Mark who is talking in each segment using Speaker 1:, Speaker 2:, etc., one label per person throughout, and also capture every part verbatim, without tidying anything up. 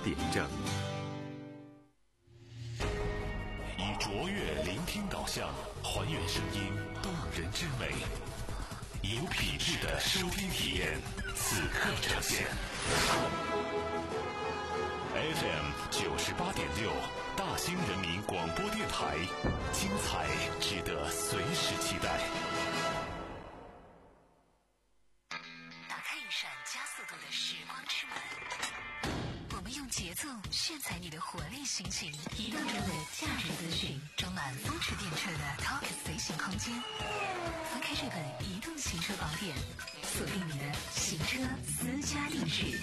Speaker 1: 点正。
Speaker 2: 以卓越聆听导向，还原声音动人之美，有品质的收听体验，此刻呈现。F M 九十八点六，大兴人民广播电台，精彩值得随时期待。
Speaker 3: 打开一扇加速度的时光之门，我们用节奏炫彩你的活力心情，移动中的价值资讯，装满风驰电掣的 Talk 随行空间。翻开这本移动行车宝典，锁定你的行车私家定制。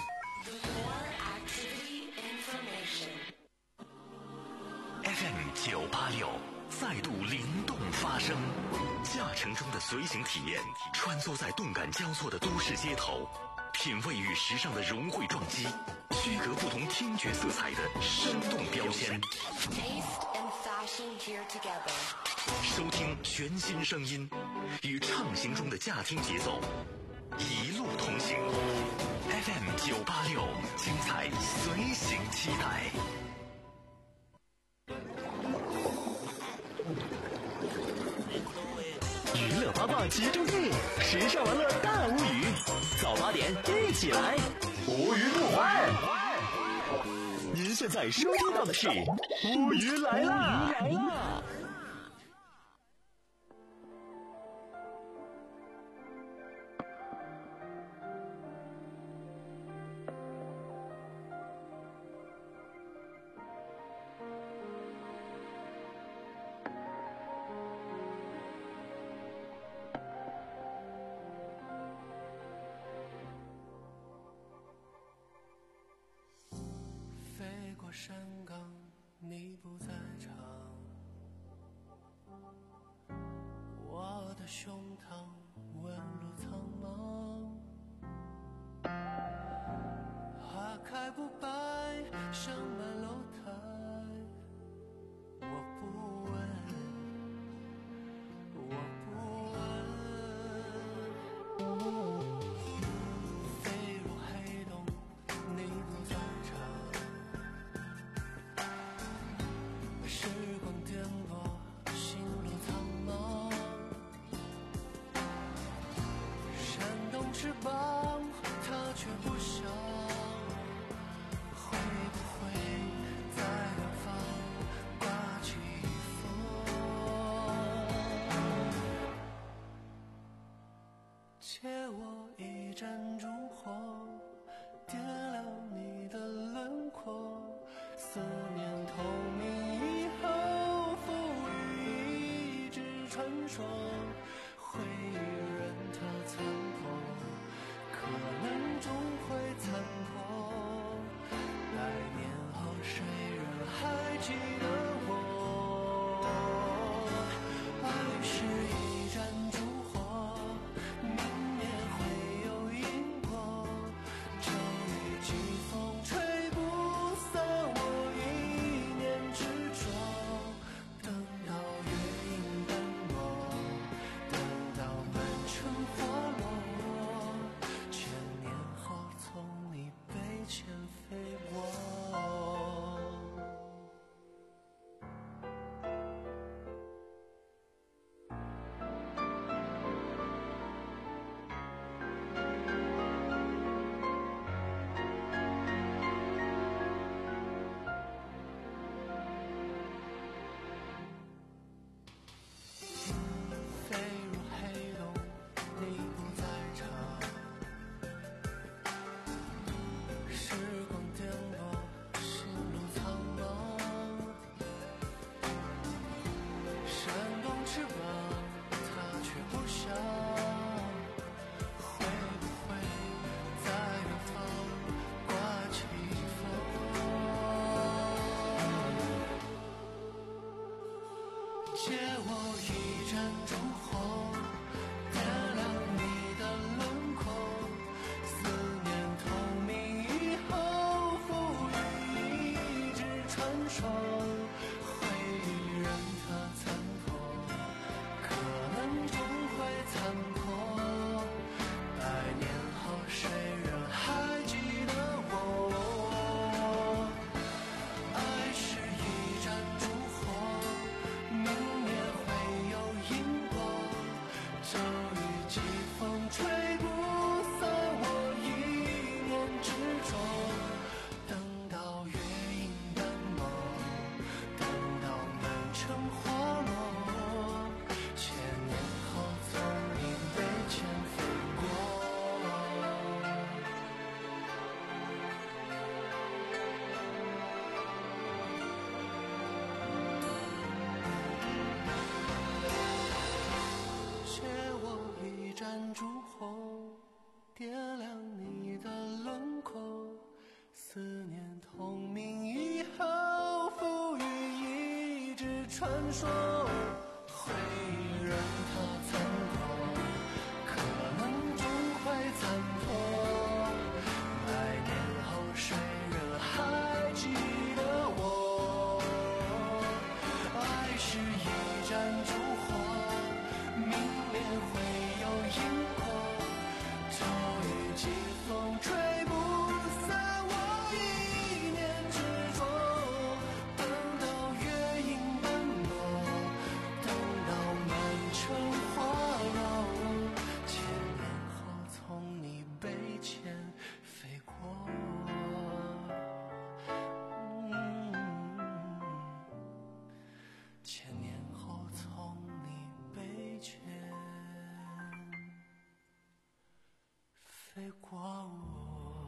Speaker 2: F M 九八六再度灵动发声，驾乘中的随行体验，穿梭在动感交错的都市街头，品味与时尚的融汇撞击，区隔不同听觉色彩的生动标签。收听全新声音，与畅行中的驾听节奏，一路同行。F M 九八六，精彩随行期待。
Speaker 4: 娱乐八卦集中地，时尚玩乐大无语。早八点一起来，无鱼不欢。您现在收听到的是乌鱼来啦！来啦！
Speaker 5: 飞过山岗，你不在场，我的胸膛纹路苍茫，花开不败，盛满楼台，我不问，我不问，飞入黑洞，你不在场，时光颠簸，心路苍茫，扇动翅膀，它却不想，会不会在远方刮起风？借我一盏烛火，点亮你的轮廓，思念透明以后，赋予一纸传说，回忆任它残破，可能终会残破。百年后，谁人还记得我？爱是一盏烛火，明灭会有因果，这一季风吹不散我一念执着，等到月影斑驳，等到满城花落，千年后从你背前飞过。飞入黑洞，你不在场，时光颠簸，心路苍茫，扇动翅膀，它却不想，会不会在远方刮起风？借我一盏烛火，点亮你的轮廓，思念透明以后，赋予一纸传说，回忆任它残破，可能终会残破。百年后，谁人还记得我？ 传说，会任它残破，可能终会残破。百年后谁人还记得我？爱是一盏烛火，明灭会有因果，骤雨疾风吹不散我一念执着。等到月影斑驳，等到满城花落，千年后从你背前飞过。嗯，千年后从你背前飞过我。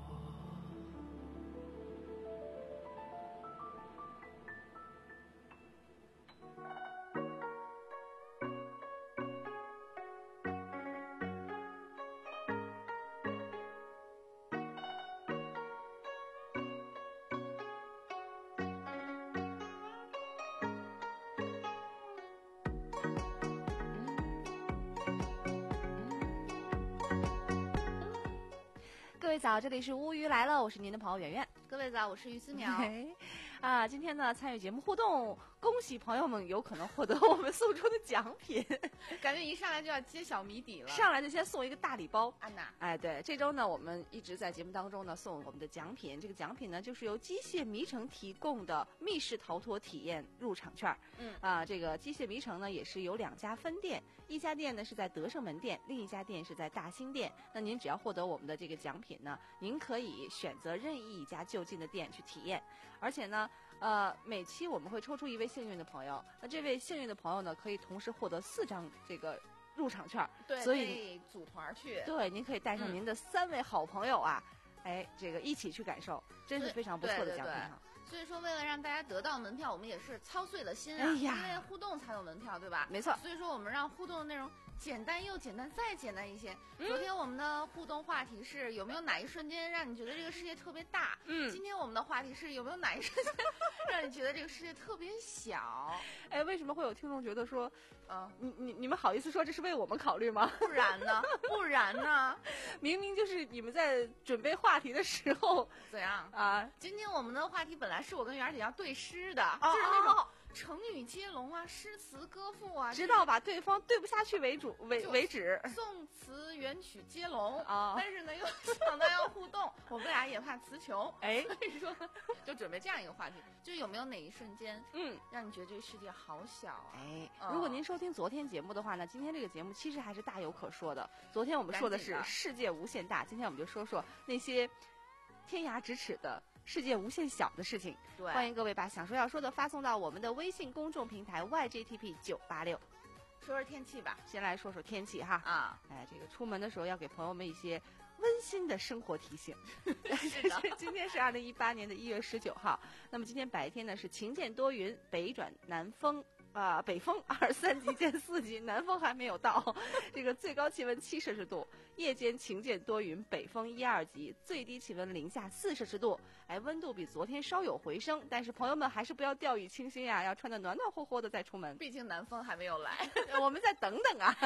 Speaker 1: 各位早，这里是乌鱼来了，我是您的朋友圆圆。
Speaker 6: 各位早，我是于思苗。
Speaker 1: 啊，今天呢参与节目互动，恭喜朋友们有可能获得我们送出的奖品。
Speaker 6: 感觉一上来就要揭晓谜底了，
Speaker 1: 上来就先送一个大礼包。
Speaker 6: 安娜，
Speaker 1: 哎，对，这周呢我们一直在节目当中呢送我们的奖品，这个奖品呢就是由机械迷城提供的密室逃脱体验入场券。
Speaker 6: 嗯
Speaker 1: 啊，这个机械迷城呢也是有两家分店，一家店呢是在德胜门店，另一家店是在大兴店。那您只要获得我们的这个奖品呢，您可以选择任意一家就近的店去体验，而且呢，呃，每期我们会抽出一位幸运的朋友，那这位幸运的朋友呢，可以同时获得四张这个入场券，
Speaker 6: 对，
Speaker 1: 所以
Speaker 6: 可以组团去，
Speaker 1: 对，您可以带上您的三位好朋友啊，嗯、哎，这个一起去感受，真是非常不错的奖品哈。
Speaker 6: 所以说，为了让大家得到门票，我们也是操碎了心啊！
Speaker 1: 哎呀，
Speaker 6: 因为互动才有门票，对吧？
Speaker 1: 没错。
Speaker 6: 所以说，我们让互动的内容简单又简单，再简单一些。
Speaker 1: 嗯、
Speaker 6: 昨天我们的互动话题是有没有哪一瞬间让你觉得这个世界特别大？
Speaker 1: 嗯。
Speaker 6: 今天我们的话题是有没有哪一瞬间让你觉得这个世界特别小？
Speaker 1: 哎，为什么会有听众觉得说，
Speaker 6: 嗯，
Speaker 1: 你你你们好意思说这是为我们考虑吗？
Speaker 6: 不然呢？不然呢？
Speaker 1: 明明就是你们在准备话题的时候
Speaker 6: 怎样
Speaker 1: 啊？
Speaker 6: 今天我们的话题本来是我跟媛儿姐要对诗的，
Speaker 1: 哦、
Speaker 6: 就是那种成语接龙啊、诗词歌赋啊，
Speaker 1: 直到把对方对不下去为主为为止。
Speaker 6: 宋词元曲接龙
Speaker 1: 啊、
Speaker 6: 哦，但是呢又想到要互动，我们俩也怕词穷，
Speaker 1: 哎，
Speaker 6: 所以说就准备这样一个话题，就是有没有哪一瞬间，
Speaker 1: 嗯，
Speaker 6: 让你觉得这个世界好小啊？
Speaker 1: 哎，
Speaker 6: 嗯、
Speaker 1: 如果您收听昨天节目的话呢，今天这个节目其实还是大有可说的。昨天我们说的是世界无限大，今天我们就说说那些天涯咫尺的世界无限小的事情。
Speaker 6: 对，
Speaker 1: 欢迎各位把想说要说的发送到我们的微信公众平台 Y J T P 九八六。
Speaker 6: 说说天气吧，
Speaker 1: 先来说说天气哈。
Speaker 6: 啊，
Speaker 1: 哎，这个出门的时候要给朋友们一些温馨的生活提醒。
Speaker 6: 是的，
Speaker 1: 今天是二零一八年的一月十九号。那么今天白天呢是晴间多云，北转南风。啊、呃，北风二三级见四级，南风还没有到。这个最高气温七摄氏度，夜间晴间多云，北风一二级，最低气温零下四摄氏度。哎，温度比昨天稍有回升，但是朋友们还是不要掉以轻心呀、啊，要穿得暖暖和和的再出门。
Speaker 6: 毕竟南风还没有来，
Speaker 1: 我们再等等啊。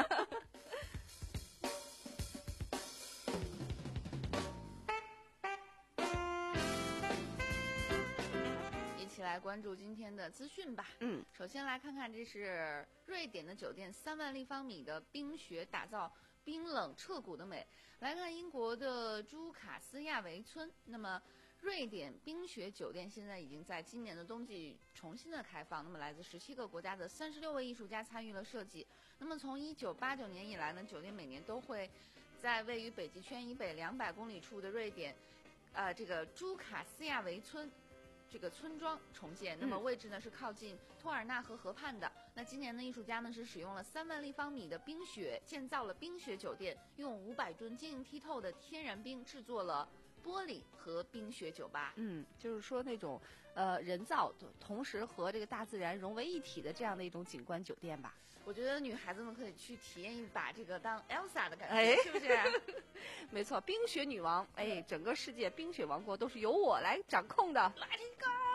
Speaker 6: 一起来关注今天的资讯吧。
Speaker 1: 嗯，
Speaker 6: 首先来看看，这是瑞典的酒店，三万立方米的冰雪打造冰冷彻骨的美。来看英国的朱卡斯亚维村，那么瑞典冰雪酒店现在已经在今年的冬季重新的开放。那么来自十七个国家的三十六位艺术家参与了设计。那么从一九八九年以来呢，酒店每年都会在位于北极圈以北两百公里处的瑞典，呃，这个朱卡斯亚维村。这个村庄重建，那么位置呢是靠近托尔纳河河畔的。那今年的艺术家呢是使用了三万立方米的冰雪建造了冰雪酒店，用五百吨晶莹剔透的天然冰制作了玻璃和冰雪酒吧。
Speaker 1: 嗯，就是说那种呃人造的，同时和这个大自然融为一体的这样的一种景观酒店吧。
Speaker 6: 我觉得女孩子们可以去体验一把这个当 Elsa 的感觉，
Speaker 1: 哎、
Speaker 6: 是不是？
Speaker 1: 没错，冰雪女王，哎，整个世界冰雪王国都是由我来掌控的。
Speaker 6: Let it go！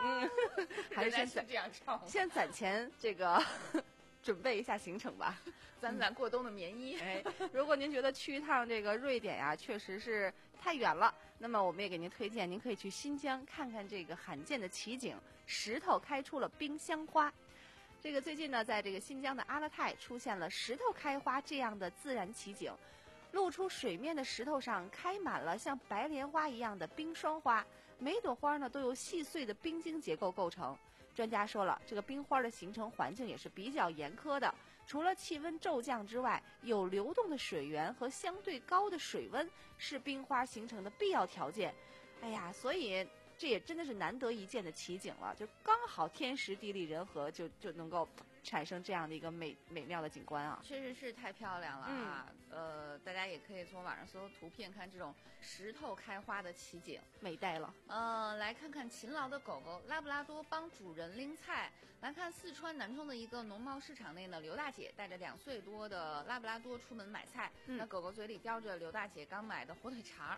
Speaker 1: 嗯，还是先攒
Speaker 6: 是这样唱吗，
Speaker 1: 先攒钱这个准备一下行程吧。
Speaker 6: 攒攒过冬的棉衣。
Speaker 1: 哎，如果您觉得去一趟这个瑞典呀，确实是太远了，那么我们也给您推荐，您可以去新疆看看这个罕见的奇景——石头开出了冰箱花。这个最近呢，在这个新疆的阿勒泰出现了石头开花这样的自然奇景，露出水面的石头上开满了像白莲花一样的冰霜花，每朵花呢都由细碎的冰晶结构构成。专家说了，这个冰花的形成环境也是比较严苛的，除了气温骤降之外，有流动的水源和相对高的水温是冰花形成的必要条件。哎呀，所以这也真的是难得一见的奇景了，就刚好天时地利人和，就就能够产生这样的一个美美妙的景观啊！
Speaker 6: 确实是太漂亮了啊！嗯、呃，大家也可以从网上搜图片看这种石头开花的奇景，
Speaker 1: 美呆了。
Speaker 6: 呃，来看看勤劳的狗狗拉布拉多帮主人拎菜。来看四川南充的一个农贸市场内呢，刘大姐带着两岁多的拉布拉多出门买菜，嗯、那狗狗嘴里叼着刘大姐刚买的火腿肠。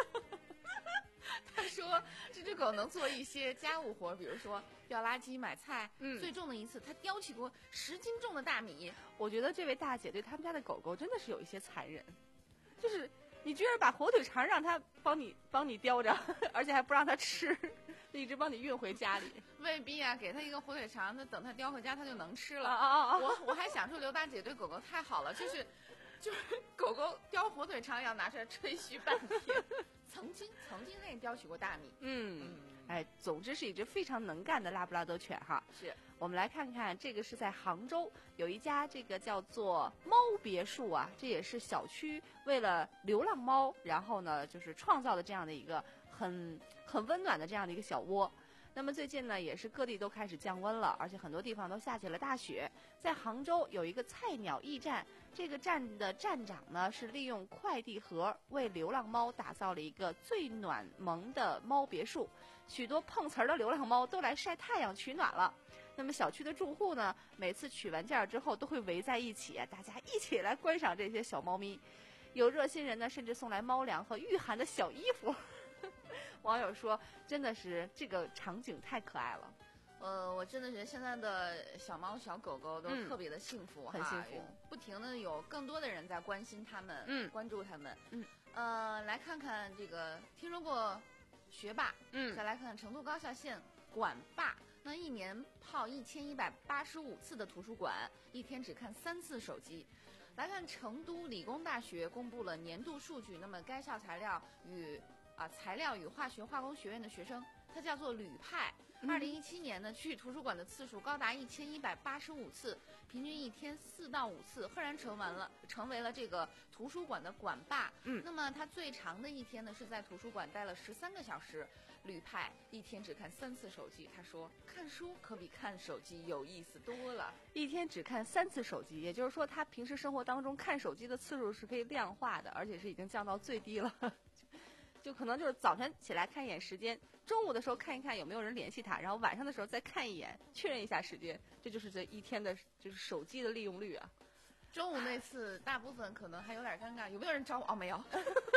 Speaker 6: 他说这只狗能做一些家务活，比如说掉垃圾、买菜。嗯，最重的一次，它叼起过十斤重的大米。
Speaker 1: 我觉得这位大姐对他们家的狗狗真的是有一些残忍，就是你居然把火腿肠让它帮你帮你叼着，而且还不让它吃，就一直帮你运回家里。
Speaker 6: 未必啊，给它一个火腿肠，那等它叼回家，它就能吃了。
Speaker 1: 啊啊啊！
Speaker 6: 我我还想说刘大姐对狗狗太好了，就是就是狗狗叼火腿肠要拿出来吹嘘半天。曾经曾经内叼取过大米。
Speaker 1: 嗯，嗯哎，总之是一只非常能干的拉布拉多犬哈。
Speaker 6: 是，
Speaker 1: 我们来看看，这个是在杭州有一家这个叫做猫别墅啊，这也是小区为了流浪猫，然后呢就是创造的这样的一个很很温暖的这样的一个小窝。那么最近呢，也是各地都开始降温了，而且很多地方都下起了大雪。在杭州有一个菜鸟驿站，这个站的站长呢是利用快递盒为流浪猫打造了一个最暖萌的猫别墅，许多碰瓷儿的流浪猫都来晒太阳取暖了。那么小区的住户呢，每次取完件之后都会围在一起，大家一起来观赏这些小猫咪。有热心人呢，甚至送来猫粮和御寒的小衣服。网友说，真的是这个场景太可爱了。
Speaker 6: 呃，我真的觉得现在的小猫小狗狗都特别的幸福、嗯、
Speaker 1: 很幸福，
Speaker 6: 不停的有更多的人在关心它们，
Speaker 1: 嗯，
Speaker 6: 关注它们，
Speaker 1: 嗯，
Speaker 6: 呃，来看看这个，听说过学霸，
Speaker 1: 嗯，
Speaker 6: 再来看看成都高校县馆霸，那一年泡一千一百八十五次的图书馆，一天只看三次手机。来看成都理工大学公布了年度数据，那么该校材料与啊材料与化学化工学院的学生，他叫做吕派。二零一七年呢，去图书馆的次数高达一千一百八十五次，平均一天四到五次，赫然成完了成为了这个图书馆的馆霸。
Speaker 1: 嗯，
Speaker 6: 那么他最长的一天呢，是在图书馆待了十三个小时。吕派一天只看三次手机，他说看书可比看手机有意思多了。
Speaker 1: 一天只看三次手机，也就是说他平时生活当中看手机的次数是可以量化的，而且是已经降到最低了。就可能就是早晨起来看一眼时间，中午的时候看一看有没有人联系他，然后晚上的时候再看一眼，确认一下时间，这就是这一天的就是手机的利用率啊。
Speaker 6: 中午那次大部分可能还有点尴尬，有没有人找我？哦，没有。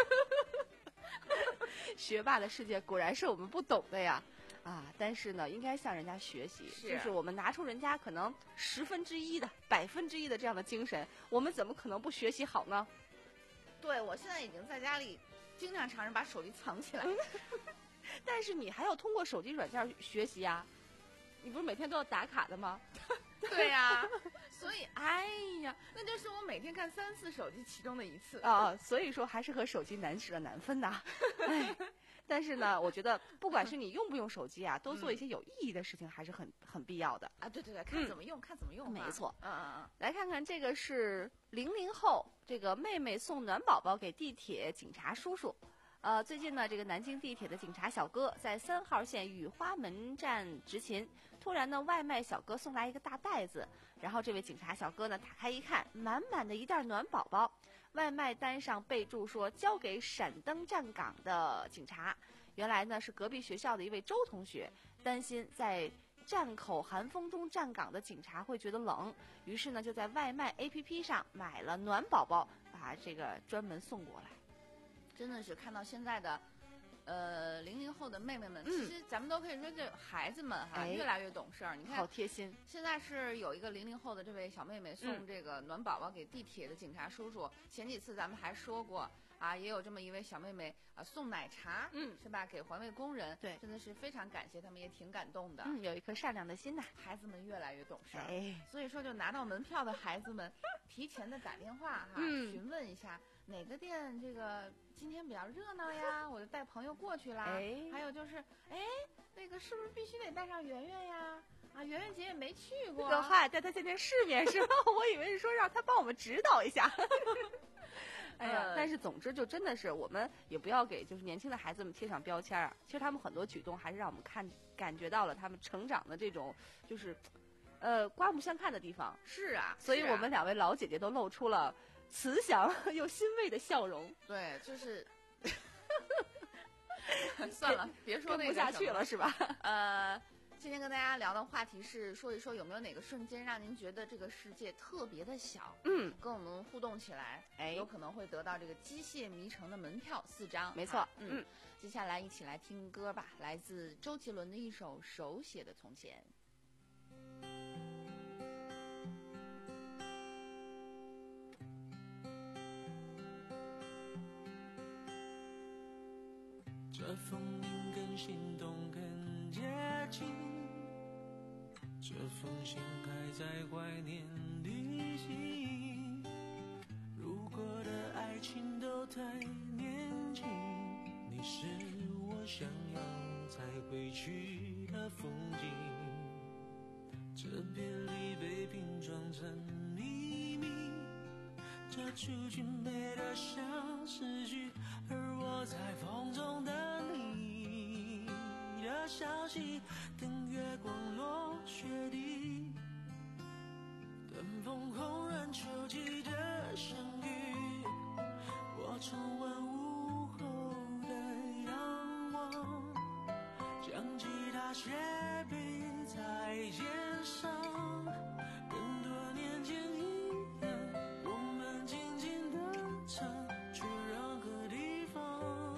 Speaker 1: 学霸的世界果然是我们不懂的呀，啊！但是呢，应该向人家学习，
Speaker 6: 是
Speaker 1: 就是我们拿出人家可能十分之一的、百分之一的这样的精神，我们怎么可能不学习好呢？
Speaker 6: 对，我现在已经在家里经常尝试把手机藏起来，
Speaker 1: 但是你还要通过手机软件学习啊，你不是每天都要打卡的吗？
Speaker 6: 对呀、啊，所以哎呀，那就是我每天看三次手机其中的一次
Speaker 1: 啊，所以说还是和手机难舍难分呐。哎，但是呢，我觉得不管是你用不用手机啊，多做一些有意义的事情还是很很必要的
Speaker 6: 啊。对对对，看怎么用，嗯、看怎么用、啊，
Speaker 1: 没错。
Speaker 6: 嗯嗯嗯，
Speaker 1: 来看看这个是零零后，这个妹妹送暖宝宝给地铁警察叔叔。呃，最近呢，这个南京地铁的警察小哥在三号线雨花门站执勤，突然呢，外卖小哥送来一个大袋子，然后这位警察小哥呢，打开一看，满满的一袋暖宝宝。外卖单上备注说交给闪灯站岗的警察，原来呢是隔壁学校的一位周同学，担心在站口寒风中站岗的警察会觉得冷，于是呢就在外卖 A P P 上买了暖宝宝，把这个专门送过来。
Speaker 6: 真的是看到现在的呃零零后的妹妹们，
Speaker 1: 嗯
Speaker 6: 其实咱们都可以说这孩子们哈、
Speaker 1: 哎
Speaker 6: 越来越懂事儿。你
Speaker 1: 好
Speaker 6: 看
Speaker 1: 贴心。
Speaker 6: 现在是有一个零零后的这位小妹妹送
Speaker 1: 嗯
Speaker 6: 这个暖宝宝给地铁的警察叔叔。前几次咱们还说过啊，也有这么一位小妹妹啊送奶茶，
Speaker 1: 嗯
Speaker 6: 是吧？给环卫工人，
Speaker 1: 对
Speaker 6: 真的是非常感谢他们，也挺感动的。
Speaker 1: 嗯，有一颗善良的心呐。
Speaker 6: 孩子们越来越懂事儿，
Speaker 1: 哎，
Speaker 6: 所以说就拿到门票的孩子们，提前的打电话哈，
Speaker 1: 嗯
Speaker 6: 询问一下哪个店这个今天比较热闹呀，我就带朋友过去啦。
Speaker 1: 哎
Speaker 6: 还有就是，哎，那个是不是必须得带上圆圆呀？啊，圆圆姐也没去过。
Speaker 1: 这嗨，带他见见世面是吧？我以为是说让他帮我们指导一下。哎呀，
Speaker 6: 呃
Speaker 1: 但是总之就真的是我们也不要给就是年轻的孩子们贴上标签啊。其实他们很多举动还是让我们看感觉到了他们成长的这种就是，呃，刮目相看的地方。
Speaker 6: 是啊，
Speaker 1: 所以
Speaker 6: 是啊
Speaker 1: 我们两位老姐姐都露出了慈祥又欣慰的笑容。
Speaker 6: 对，就是算了，别说
Speaker 1: 跟不
Speaker 6: 那个什么
Speaker 1: 下去了是吧？
Speaker 6: 呃，今天跟大家聊的话题是说一说有没有哪个瞬间让您觉得这个世界特别的小，
Speaker 1: 嗯，
Speaker 6: 跟我们互动起来，
Speaker 1: 哎
Speaker 6: 有可能会得到这个机械迷城的门票四张。
Speaker 1: 没错
Speaker 6: 啊嗯，
Speaker 1: 嗯
Speaker 6: 接下来一起来听歌吧，来自周杰伦的一首手写的从前。
Speaker 5: 这风铃更心动更接近，这封信还在怀念旅行。如果的爱情都太年轻，你是我想要才会去的风景。这别离被拼装成秘密，这出去美得像诗句，而我在风中等你的消息，等月光落雪地，等风红染秋季的相遇。我重温午后的仰望，将吉他斜背在肩上，跟多年前一样，我们静静地唱，去任何地方。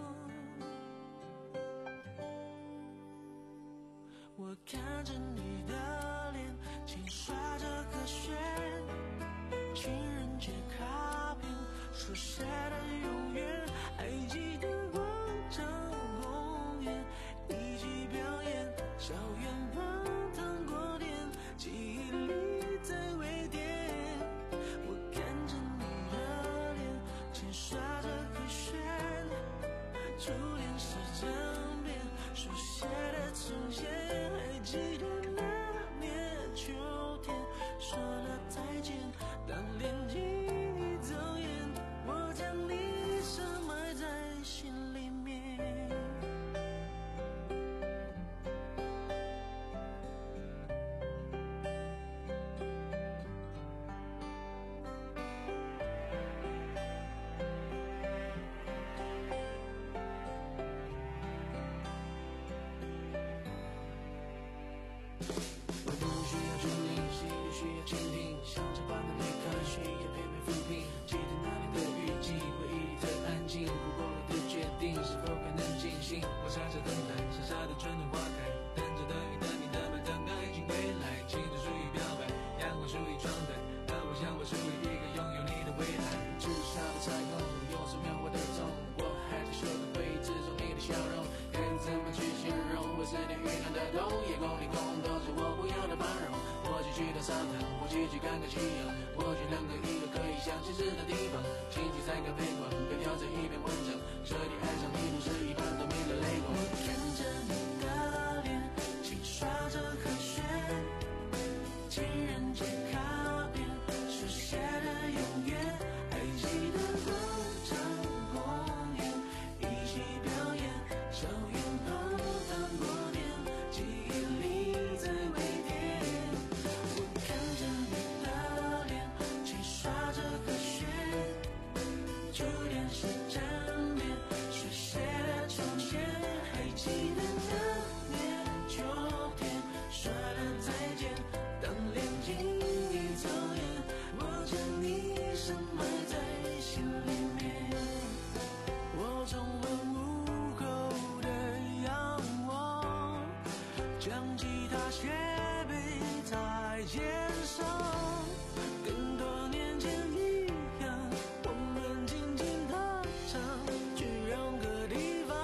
Speaker 5: 我看着你的脸，轻刷着和弦，情人节卡片书写的永远，还记得广场公园一起表演，校园旁糖果店，记忆里在微店。我看着你的脸，轻刷着和弦，初恋是张脸书写的从前，还记得那年秋天说了再见，当年记忆走远，我将你深埋在心里面。我不需要注意，谁都需要倾听，像着般的每颗血也配备抚平。记得那年的雨季，回忆里的安静，不过我的决定是否还能进行？我傻傻等待，傻傻的春暖花开，等着等雨等你的门，等待爱情归来。青春属于表白，阳光属于窗台，而我想我属于一个拥有你的未来。至少的彩虹，用手描绘的痛，我还在说的回忆之中你的笑容，该怎么去形容？我是你遇到的痛，夜空里空都是我不要的繁荣。我继续到沙滩，我继续看看夕阳，我去任何一个可以想起时的地方。星期三个陪馆，被挑着一篇文章，彻底爱上你不是一般都没了泪光。我看着你的脸，轻刷着和弦，情人节卡片书写的永远，还记得广场公园一起表演，校园旁糖果店，记忆里在微店。我看着你的脸，轻刷着和弦，初恋是站边书写的从前。 将吉他斜背在肩上，跟多年前一样，我们紧紧踏上去远个地方。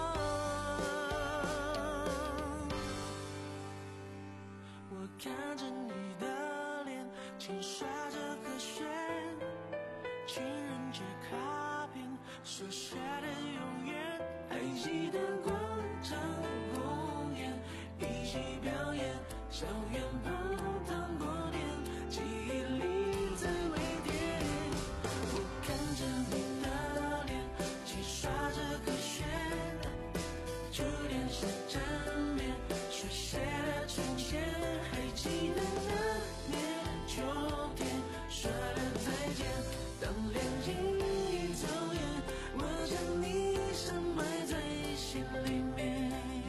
Speaker 5: 我看着你的脸，轻刷着和弦，情人节卡片所写的永远，还记得广场公园一起表演，校园碰糖果店，记忆里在微甜。我看着你的脸，轻刷着和弦，旧电视站边书写的从前，还记得那年秋天说的再见。当恋情一走远，我将你深埋在心里面。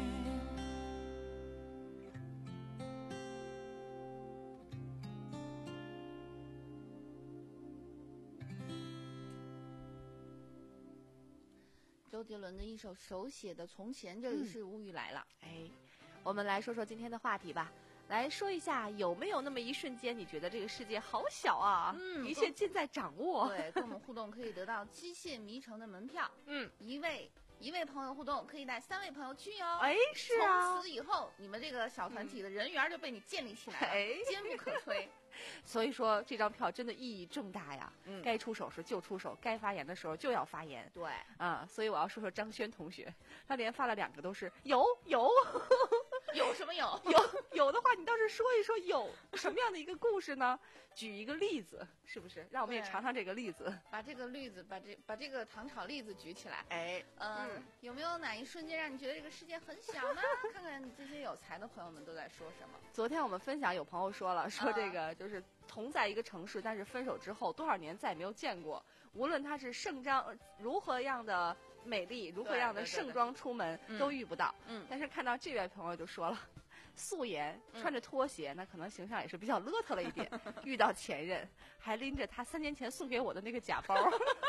Speaker 6: 周杰伦的一首手写的《从前》，这里是无语来了。
Speaker 1: 哎，我们来说说今天的话题吧。来说一下，有没有那么一瞬间，你觉得这个世界好小啊？
Speaker 6: 嗯
Speaker 1: 一切尽在掌握。
Speaker 6: 对，跟我们互动可以得到机械迷城的门票。
Speaker 1: 嗯，
Speaker 6: 一位一位朋友互动可以带三位朋友去哟。
Speaker 1: 哎，是啊
Speaker 6: 从，此以后，你们这个小团体的人缘就被你建立起来了，
Speaker 1: 哎
Speaker 6: 坚不可摧。
Speaker 1: 所以说这张票真的意义重大呀。
Speaker 6: 嗯
Speaker 1: 该出手时就出手，该发言的时候就要发言。
Speaker 6: 对，
Speaker 1: 啊，所以我要说说张轩同学，他连发了两个都是有有
Speaker 6: 有什么有？
Speaker 1: 有有的话，你倒是说一说有什么样的一个故事呢？举一个例子，是不是？让我们也
Speaker 6: 对
Speaker 1: 尝尝这个例子。
Speaker 6: 把这个栗子，把这把这个糖炒栗子举起来。
Speaker 1: 哎，
Speaker 6: 嗯，
Speaker 1: 嗯
Speaker 6: 有没有哪一瞬间让你觉得这个世界很小呢？看看这些有才的朋友们都在说什么。
Speaker 1: 昨天我们分享，有朋友说了，说
Speaker 6: 啊
Speaker 1: 这个就是同在一个城市，但是分手之后多少年再也没有见过。无论他是盛装如何样的美丽，如何样的
Speaker 6: 对对对
Speaker 1: 盛装出门，
Speaker 6: 嗯
Speaker 1: 都遇不到。
Speaker 6: 嗯
Speaker 1: 但是看到这位朋友就说了，素颜穿着拖鞋，那可能形象也是比较邋遢了一点。遇到前任，还拎着他三年前送给我的那个假包。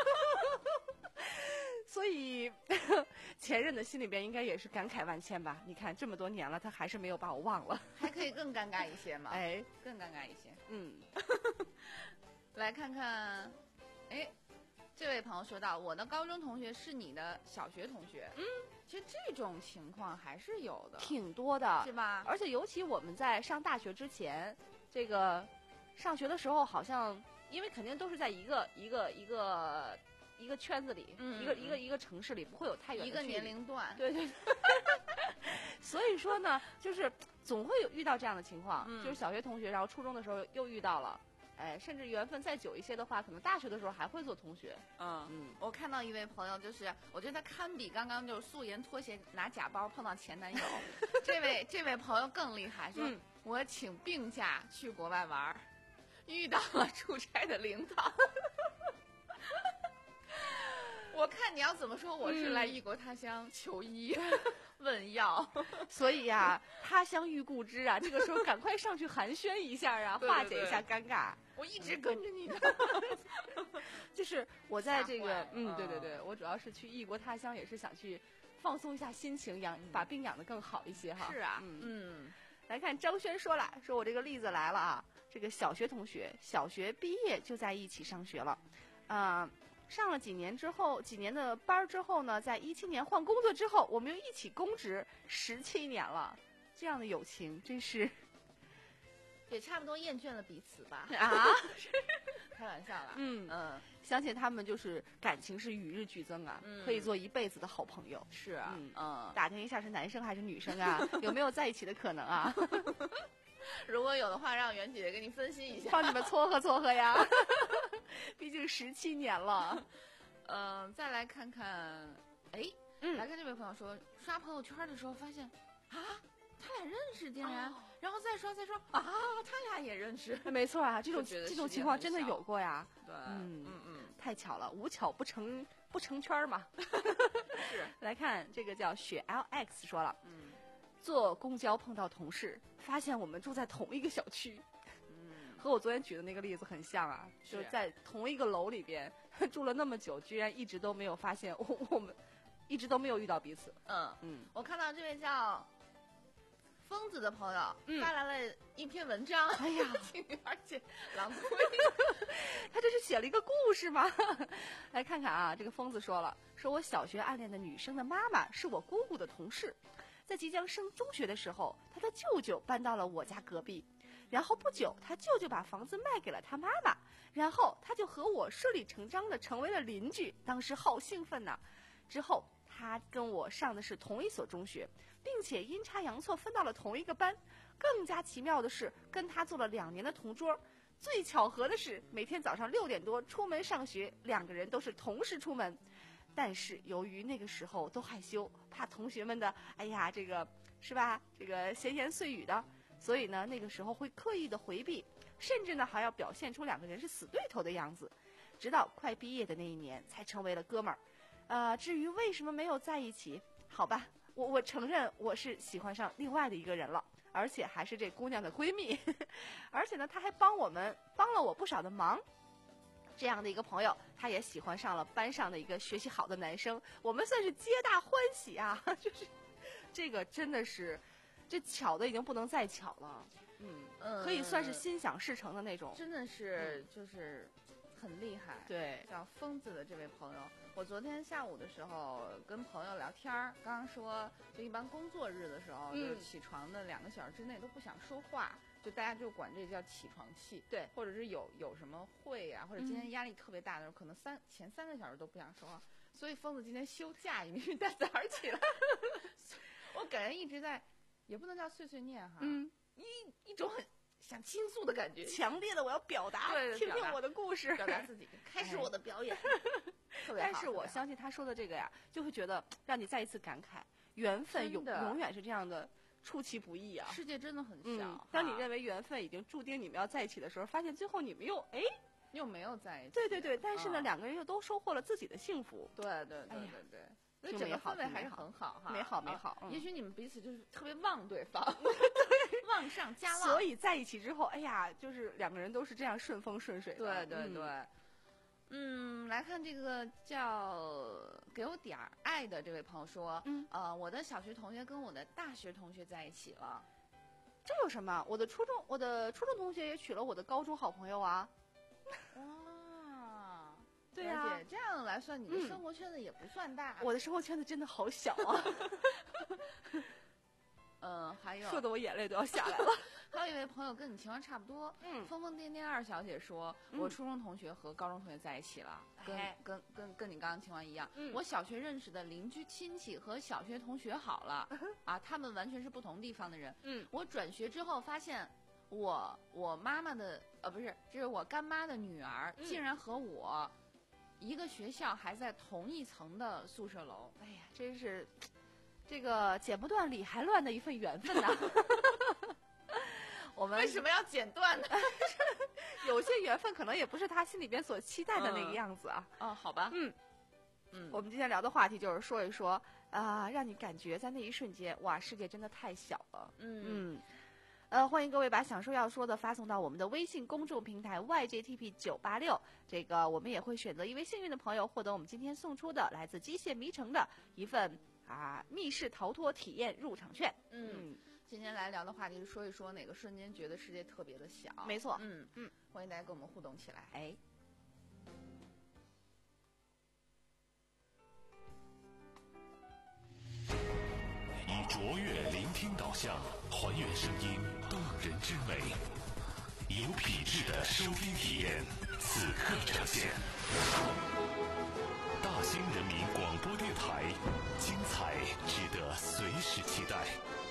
Speaker 1: 所以前任的心里边应该也是感慨万千吧？你看这么多年了，他还是没有把我忘了。
Speaker 6: 还可以更尴尬一些吗？
Speaker 1: 哎，
Speaker 6: 更尴尬一些。
Speaker 1: 嗯，
Speaker 6: 来看看，哎，这位朋友说到，我的高中同学是你的小学同学。嗯，其实这种情况还是有的，
Speaker 1: 挺多的，
Speaker 6: 是吧？
Speaker 1: 而且尤其我们在上大学之前，这个上学的时候，好像因为肯定都是在一个一个一个一个圈子里，
Speaker 6: 嗯
Speaker 1: 一个
Speaker 6: 嗯
Speaker 1: 一个一个城市里，不会有太远的
Speaker 6: 一个
Speaker 1: 距离
Speaker 6: 年龄段。
Speaker 1: 对对。所以说呢，就是总会有遇到这样的情况，
Speaker 6: 嗯
Speaker 1: 就是小学同学，然后初中的时候又遇到了，哎，甚至缘分再久一些的话，可能大学的时候还会做同学。
Speaker 6: 嗯
Speaker 1: 嗯，
Speaker 6: 我看到一位朋友，就是我觉得他堪比刚刚就是素颜拖鞋拿假包碰到前男友。这位这位朋友更厉害，说、
Speaker 1: 嗯
Speaker 6: 我请病假去国外玩儿，遇到了出差的领导。我看你要怎么说，我是来异国他乡求医、问药。
Speaker 1: 所以呀、他乡遇故知啊，这个时候赶快上去寒暄一下啊，
Speaker 6: 对对
Speaker 1: 化解一下尴尬。
Speaker 6: 我一直跟着你的。
Speaker 1: 就是我在这
Speaker 6: 吓坏了，
Speaker 1: 个嗯，
Speaker 6: 嗯
Speaker 1: 对对对，我主要是去异国他乡，也是想去放松一下心情，养把病养得更好一些哈。
Speaker 6: 是啊，
Speaker 1: 嗯。
Speaker 6: 嗯
Speaker 1: 来看张轩说了，说我这个例子来了啊，这个小学同学，小学毕业就在一起上学了，啊、上了几年之后，几年的班儿之后呢，在一七年换工作之后，我们又一起公职十七年了，这样的友情真是
Speaker 6: 也差不多厌倦了彼此吧。
Speaker 1: 啊，
Speaker 6: 开玩笑啦。
Speaker 1: 嗯
Speaker 6: 嗯，
Speaker 1: 相信他们就是感情是与日俱增啊，
Speaker 6: 嗯
Speaker 1: 可以做一辈子的好朋友。
Speaker 6: 是啊，
Speaker 1: 嗯
Speaker 6: 嗯，
Speaker 1: 打听一下是男生还是女生啊？有没有在一起的可能啊？
Speaker 6: 如果有的话，让袁姐姐给你分析一下。
Speaker 1: 帮你们撮合撮合呀，毕竟十七年了。
Speaker 6: 嗯、再来看看，哎，
Speaker 1: 嗯
Speaker 6: 来看这位朋友说，刷朋友圈的时候发现，啊，他俩认识竟然，
Speaker 1: 哦
Speaker 6: 然后再刷再刷，啊，他俩也认识。
Speaker 1: 没错啊，这种
Speaker 6: 就觉得
Speaker 1: 这种
Speaker 6: 世界很
Speaker 1: 情况真的
Speaker 6: 小
Speaker 1: 有过呀，
Speaker 6: 对，
Speaker 1: 嗯
Speaker 6: 嗯嗯，
Speaker 1: 太巧了，无巧不成不成圈儿嘛。
Speaker 6: 是，
Speaker 1: 来看这个叫雪 L X 说了，
Speaker 6: 嗯
Speaker 1: 坐公交碰到同事，发现我们住在同一个小区，
Speaker 6: 嗯，
Speaker 1: 和我昨天举的那个例子很像啊，
Speaker 6: 是
Speaker 1: 就是在同一个楼里边住了那么久，居然一直都没有发现我我们一直都没有遇到彼此。
Speaker 6: 嗯，
Speaker 1: 嗯，
Speaker 6: 我看到这位叫疯子的朋友
Speaker 1: 嗯
Speaker 6: 发来了一篇文章，
Speaker 1: 哎呀，
Speaker 6: 而且朗读。
Speaker 1: 他这是写了一个故事吗？来看看啊，这个疯子说了，说我小学暗恋的女生的妈妈是我姑姑的同事，在即将升中学的时候，他的舅舅搬到了我家隔壁，然后不久他舅舅把房子卖给了他妈妈，然后他就和我顺理成章的成为了邻居，当时好兴奋呐。之后他跟我上的是同一所中学，并且阴差阳错分到了同一个班，更加奇妙的是跟他做了两年的同桌。最巧合的是，每天早上六点多出门上学，两个人都是同时出门。但是由于那个时候都害羞，怕同学们的哎呀这个是吧，这个闲言碎语的，所以呢那个时候会刻意的回避，甚至呢还要表现出两个人是死对头的样子。直到快毕业的那一年，才成为了哥们儿。呃，至于为什么没有在一起，好吧，我我承认我是喜欢上另外的一个人了。而且还是这姑娘的闺蜜，而且呢，她还帮我们帮了我不少的忙。这样的一个朋友，她也喜欢上了班上的一个学习好的男生，我们算是皆大欢喜啊！就是这个真的是，这巧的已经不能再巧了，嗯，
Speaker 6: 嗯
Speaker 1: 可以算是心想事成的那种。
Speaker 6: 真的是就是很厉害。
Speaker 1: 对，
Speaker 6: 叫疯子的这位朋友，我昨天下午的时候跟朋友聊天儿，刚刚说就一般工作日的时候，
Speaker 1: 嗯
Speaker 6: 就是起床的两个小时之内都不想说话，就大家就管这叫起床气。
Speaker 1: 对，
Speaker 6: 或者是有有什么会呀、或者今天压力特别大的时候，可能三前三个小时都不想说话。所以疯子今天休假，因为大早上起来，我感觉一直在，也不能叫碎碎念哈，
Speaker 1: 嗯，
Speaker 6: 一一种很想倾诉的感觉，
Speaker 1: 强烈的我要表达，听
Speaker 6: 对表达
Speaker 1: 听我的故事，
Speaker 6: 表达自己，开始我的表演。特别好
Speaker 1: 但是我
Speaker 6: 特别好
Speaker 1: 相信他说的这个呀，就会觉得让你再一次感慨，缘分永
Speaker 6: 真的
Speaker 1: 永远是这样的出其不意啊。
Speaker 6: 世界真的很小。
Speaker 1: 嗯，当你认为缘分已经注定你们要在一起的时候，发现最后你们又哎，
Speaker 6: 又没有在一起，
Speaker 1: 对对对，但是呢，
Speaker 6: 嗯
Speaker 1: 两个人又都收获了自己的幸福。
Speaker 6: 对对对
Speaker 1: 哎呀
Speaker 6: 对对，所以整个
Speaker 1: 挺美好
Speaker 6: 氛围还是
Speaker 1: 挺美好
Speaker 6: 很好哈，
Speaker 1: 美好美
Speaker 6: 啊
Speaker 1: 好嗯
Speaker 6: 也许你们彼此就是特别旺对方，旺上加旺。
Speaker 1: 所以在一起之后，哎呀，就是两个人都是这样顺风顺水的。
Speaker 6: 对对
Speaker 1: 嗯
Speaker 6: 对，嗯，来看这个叫给我点儿爱的这位朋友说，
Speaker 1: 嗯
Speaker 6: 呃，我的小学同学跟我的大学同学在一起了。
Speaker 1: 这有什么？我的初中，我的初中同学也娶了我的高中好朋友啊。
Speaker 6: 哇，
Speaker 1: 对呀
Speaker 6: 而且这样来算，你的
Speaker 1: 嗯
Speaker 6: 生活圈子也不算大。
Speaker 1: 我的生活圈子真的好小啊，
Speaker 6: 嗯，还有
Speaker 1: 说的我眼泪都要下来了。
Speaker 6: 还有一位朋友跟你情况差不多，
Speaker 1: 嗯
Speaker 6: 疯疯癫癫二小姐说，
Speaker 1: 嗯
Speaker 6: 我初中同学和高中同学在一起了，跟
Speaker 1: 哎
Speaker 6: 跟跟跟你刚刚情况一样。
Speaker 1: 嗯
Speaker 6: 我小学认识的邻居亲戚和小学同学好了，啊，他们完全是不同地方的人。
Speaker 1: 嗯
Speaker 6: 我转学之后发现我，我妈妈的呃不是，这是我干妈的女儿，
Speaker 1: 嗯
Speaker 6: 竟然和我一个学校，还在同一层的宿舍楼。
Speaker 1: 哎呀，真是这个剪不断理还乱的一份缘分呐、我们
Speaker 6: 为什么要剪断呢？
Speaker 1: 有些缘分可能也不是他心里边所期待的那个样子啊。
Speaker 6: 哦，好吧，
Speaker 1: 嗯
Speaker 6: 嗯，
Speaker 1: 我们今天聊的话题就是说一说啊、让你感觉在那一瞬间，哇，世界真的太小了。
Speaker 6: 嗯
Speaker 1: 嗯，呃，欢迎各位把想说要说的发送到我们的微信公众平台 Y J T P 九八六，这个我们也会选择一位幸运的朋友，获得我们今天送出的来自机械迷城的一份啊密室逃脱体验入场券。
Speaker 6: 嗯，今天来聊的话题是说一说哪个瞬间觉得世界特别的小。
Speaker 1: 没错
Speaker 6: 嗯
Speaker 1: 嗯，
Speaker 6: 欢迎大家跟我们互动起来。
Speaker 1: 哎，
Speaker 2: 以卓越聆听导向，还原声音动人之美，有品质的收听体验，此刻呈现。大兴人民广播电台，精彩值得随时期待。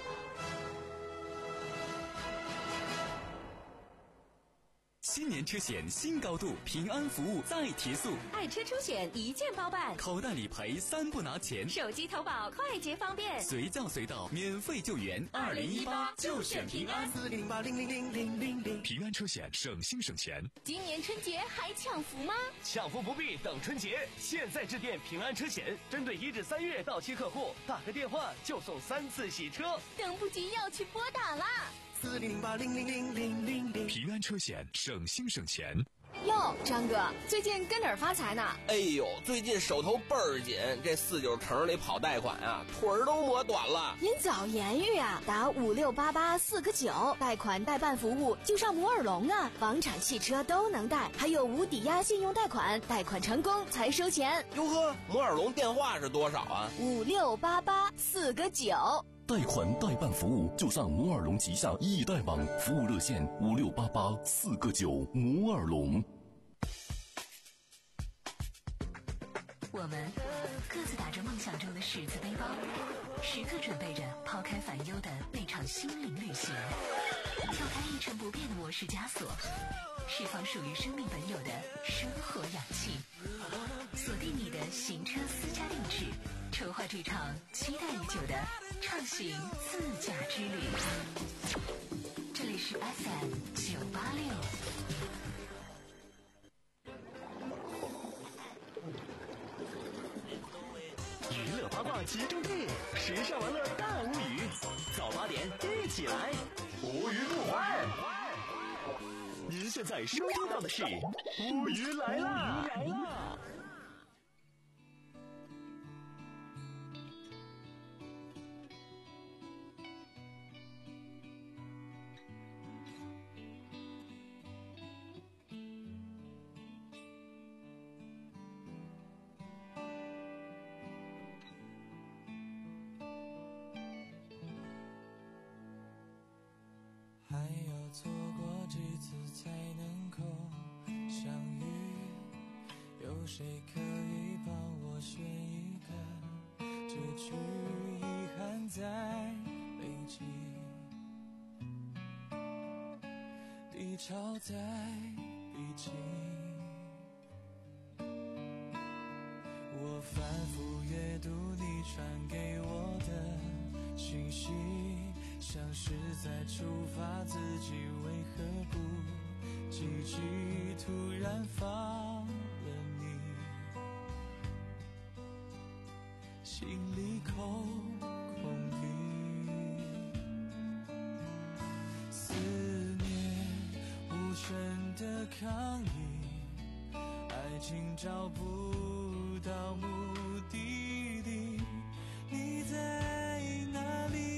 Speaker 7: 新年车险新高度，平安服务再提速，
Speaker 8: 爱车出险一键包办，
Speaker 7: 口袋理赔三不拿钱，
Speaker 8: 手机投保快捷方便，
Speaker 7: 随叫随到，免费救援。二零一八就选平安。
Speaker 5: 四零八零零零零零零。
Speaker 2: 平安车险省心省钱。
Speaker 8: 今年春节还抢福吗？
Speaker 9: 抢福不必等春节，现在致电平安车险，针对一至三月到期客户，打个电话就送三次洗车。
Speaker 8: 等不及要去拨打啦！
Speaker 5: 四零零八零零零零零零。
Speaker 2: 平安车险省心省钱。
Speaker 8: 哟，张哥，最近跟哪儿发财呢？
Speaker 10: 哎呦，最近手头倍儿紧，这四九城里跑贷款啊，腿儿都磨短了。
Speaker 8: 您早言语啊，打五六八八四个九，贷款代办服务就上摩尔龙啊，房产、汽车都能贷，还有无抵押信用贷款，贷款成功才收钱。
Speaker 10: 哟呵，摩尔龙电话是多少啊？
Speaker 8: 五六八八四个九。
Speaker 4: 贷款代办服务就上摩尔龙旗下易贷网，服务热线五六八八四个九。摩尔龙。
Speaker 3: 我们各自打着梦想中的十字背包，时刻准备着抛开烦忧的那场心灵旅行，跳开一成不变的模式枷锁，释放属于生命本有的生活氧气，锁定你的行车私家定制，筹划这场期待已久的畅行自驾之旅。这里是 F M 九八六。
Speaker 4: 娱乐八卦集中地，时尚玩乐大无语，早八点一起来，无语不欢。您现在收听到的是无语来啦！
Speaker 5: 还要错过几次才能够相遇，有谁可以帮我选一个结局？遗憾在累积，低潮在逼近，我反复阅读你传给我的讯息，像是在处罚自己，为何不积极？突然放了你，心里空空的，思念无声的抗议，爱情找不到目的地，你在哪里？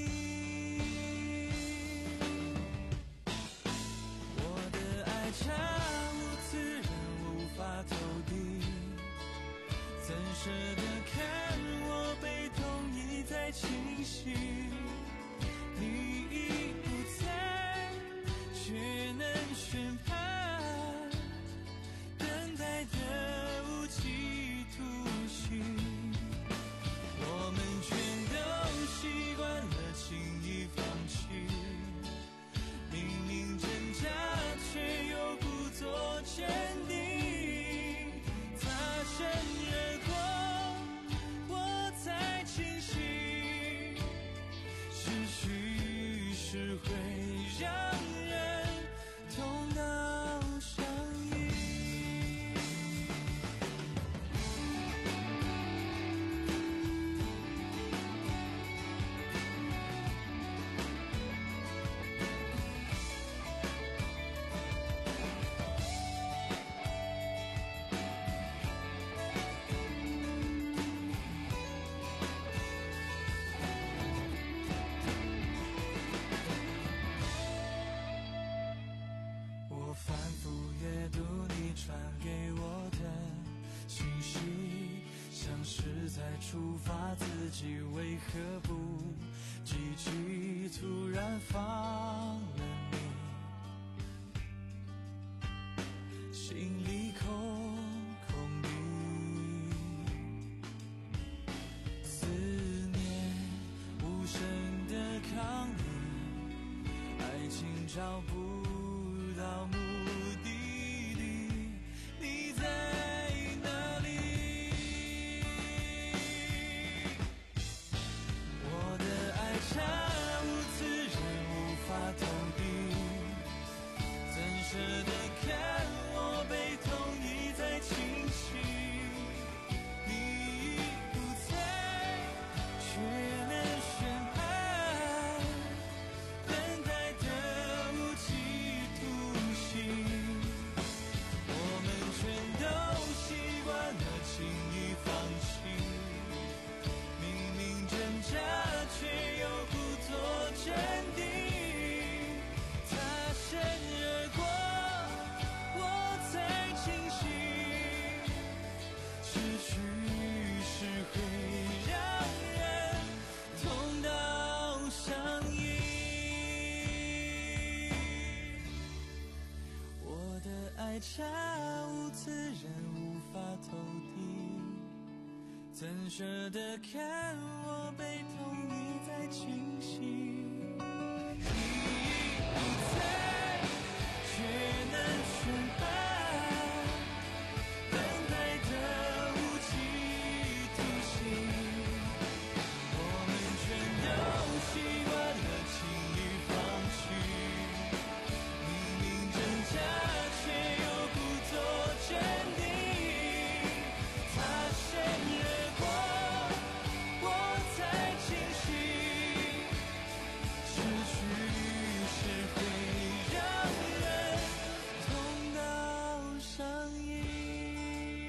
Speaker 5: 悄无此人无法投递，怎舍得看我被痛一再侵袭？你已不在，却能宣判，等待的无期徒刑。我们全都习惯了轻易放弃，明明挣扎却又故作坚定，擦身而过我才清醒，失去是会让人痛到上瘾。反复阅读你传给我的信息，像是在处罚自己，为何不积极？突然放了你，心里空空的，思念无声的抗议，爱情找不到目的地，你在哪里？我的爱差无此人无法投递，怎舍得看我被痛一再侵袭？你已不在，却能宣判，等待的无期徒刑。 太悄无此人无法投递，怎舍得看我被痛一再侵袭？一一猜，却能全败，等待的无期徒刑。我们全都习惯了轻易放弃，明明挣扎却又不做决定。擦身而过，我才清晰，失去是会让人痛到上瘾。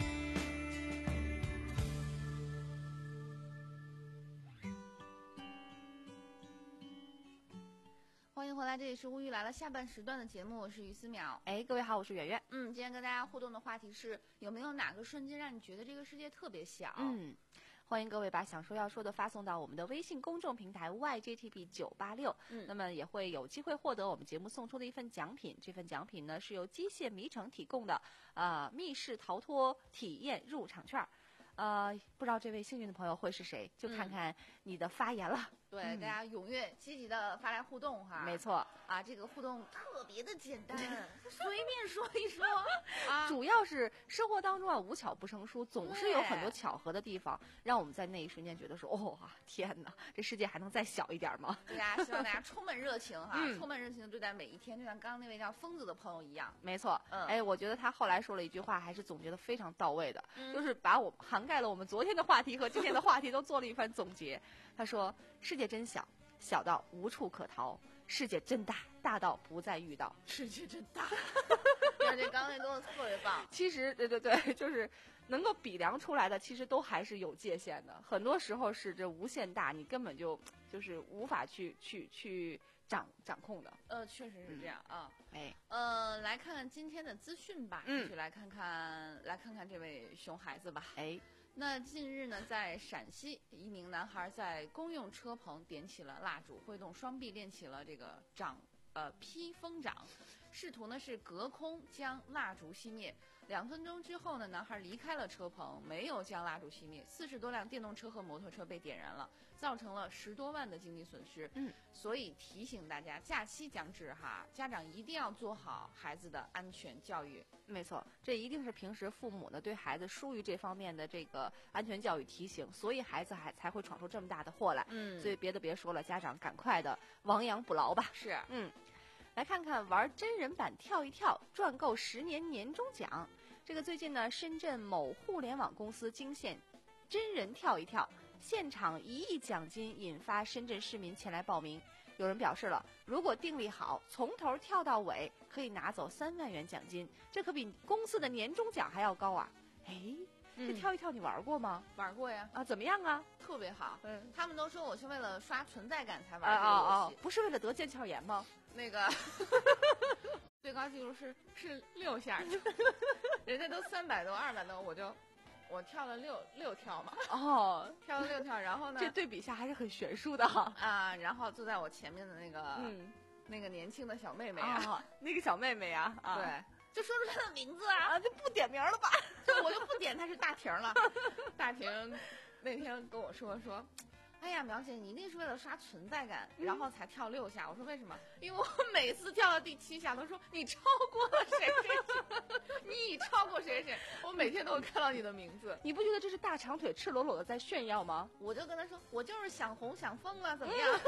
Speaker 6: 欢迎回来，这里是乌鱼来了下半时段的节目，我是于思淼。
Speaker 1: 哎，各位好，我是圆圆。
Speaker 6: 嗯，今天跟大家互动的话题是，有没有哪个瞬间让你觉得这个世界特别小？
Speaker 1: 嗯，欢迎各位把想说要说的发送到我们的微信公众平台 Y J T B 九八六，
Speaker 6: 嗯，
Speaker 1: 那么也会有机会获得我们节目送出的一份奖品。这份奖品呢是由机械迷城提供的，呃，密室逃脱体验入场券。呃，不知道这位幸运的朋友会是谁，就看看你的发言了。
Speaker 6: 对，
Speaker 1: 嗯
Speaker 6: 大家踊跃积极的发来互动哈。
Speaker 1: 没错
Speaker 6: 啊，这个互动特别的简单，随便说一说啊。
Speaker 1: 主要是生活当中啊，无巧不成书，总是有很多巧合的地方，让我们在那一瞬间觉得说，哦啊，天哪，这世界还能再小一点吗？
Speaker 6: 对呀，希望大家充满热情哈，
Speaker 1: 嗯
Speaker 6: 充满热情的对待每一天，就像刚刚那位叫疯子的朋友一样。
Speaker 1: 没错，
Speaker 6: 嗯，
Speaker 1: 哎，我觉得他后来说了一句话，还是总结的非常到位的，
Speaker 6: 嗯、
Speaker 1: 就是把我涵盖了我们昨天的话题和今天的话题都做了一番总结。他说：“世界真小，小到无处可逃；世界真大，大到不再遇到。
Speaker 6: 世界真大。”而且刚刚那都特别棒。
Speaker 1: 其实，对对对，就是能够比量出来的，其实都还是有界限的。很多时候是这无限大，你根本就就是无法去去去掌掌控的。
Speaker 6: 呃，确实是这样啊。
Speaker 1: 嗯、哎，
Speaker 6: 呃，来看看今天的资讯吧。
Speaker 1: 嗯，
Speaker 6: 继续来看看，来看看这位熊孩子吧。
Speaker 1: 哎。
Speaker 6: 那近日呢，在陕西，一名男孩在公用车棚点起了蜡烛，挥动双臂练起了这个掌呃披风掌，试图呢是隔空将蜡烛熄灭。两分钟之后呢，男孩离开了车棚，没有将蜡烛熄灭。四十多辆电动车和摩托车被点燃了，造成了十多万的经济损失。
Speaker 1: 嗯，
Speaker 6: 所以提醒大家，假期将至哈，家长一定要做好孩子的安全教育。
Speaker 1: 没错，这一定是平时父母呢对孩子疏于这方面的这个安全教育提醒，所以孩子还才会闯出这么大的祸来。
Speaker 6: 嗯，
Speaker 1: 所以别的别说了，家长赶快的亡羊补牢吧。
Speaker 6: 是，
Speaker 1: 嗯。来看看玩真人版跳一跳赚够十年年终奖。这个最近呢，深圳某互联网公司惊现真人跳一跳，现场一亿奖金引发深圳市民前来报名。有人表示了，如果定力好，从头跳到尾，可以拿走三万元奖金，这可比公司的年终奖还要高啊！哎，这跳一跳你玩过吗？
Speaker 6: 玩过呀。
Speaker 1: 啊，怎么样啊？
Speaker 6: 特别好。
Speaker 1: 嗯，
Speaker 6: 他们都说我是为了刷存在感才玩
Speaker 1: 这
Speaker 6: 个游戏，
Speaker 1: 哦哦，不是为了得腱鞘炎吗？
Speaker 6: 那个最高记录是是六下，人家都三百多、二百多，我就我跳了六六跳嘛。
Speaker 1: 哦，
Speaker 6: 跳了六跳，然后呢？
Speaker 1: 这对比下还是很悬殊的哈。
Speaker 6: 啊，然后坐在我前面的那个，
Speaker 1: 嗯，
Speaker 6: 那个年轻的小妹妹啊，
Speaker 1: 哦、那个小妹妹啊，啊
Speaker 6: 对，就说出她的名字啊，
Speaker 1: 啊，就不点名了吧？
Speaker 6: 就我就不点她是大婷了。大婷那天跟我说说。哎呀，苗姐，你一定是为了刷存在感，
Speaker 1: 嗯、
Speaker 6: 然后才跳六下。我说为什么？因为我每次跳到第七下都说你超过了谁谁谁，你已超过谁谁。我每天都会看到你的名字，
Speaker 1: 你不觉得这是大长腿赤裸裸的在炫耀吗？
Speaker 6: 我就跟他说，我就是想红想疯了，怎么样？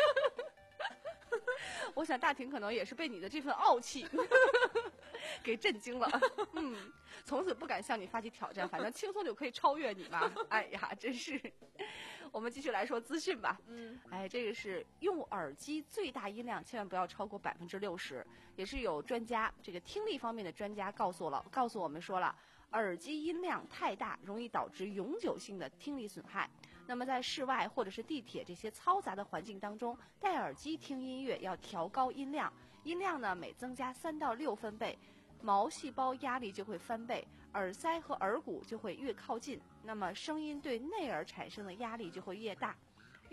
Speaker 1: 我想大婷可能也是被你的这份傲气给震惊了，嗯，从此不敢向你发起挑战，反正轻松就可以超越你嘛。哎呀，真是。我们继续来说资讯吧。
Speaker 6: 嗯，
Speaker 1: 哎，这个是用耳机最大音量千万不要超过百分之六十，也是有专家，这个听力方面的专家告诉了，告诉我们说了，耳机音量太大容易导致永久性的听力损害。那么在室外或者是地铁这些嘈杂的环境当中，戴耳机听音乐要调高音量，音量呢每增加三到六分贝，毛细胞压力就会翻倍，耳塞和耳骨就会越靠近，那么声音对内耳产生的压力就会越大。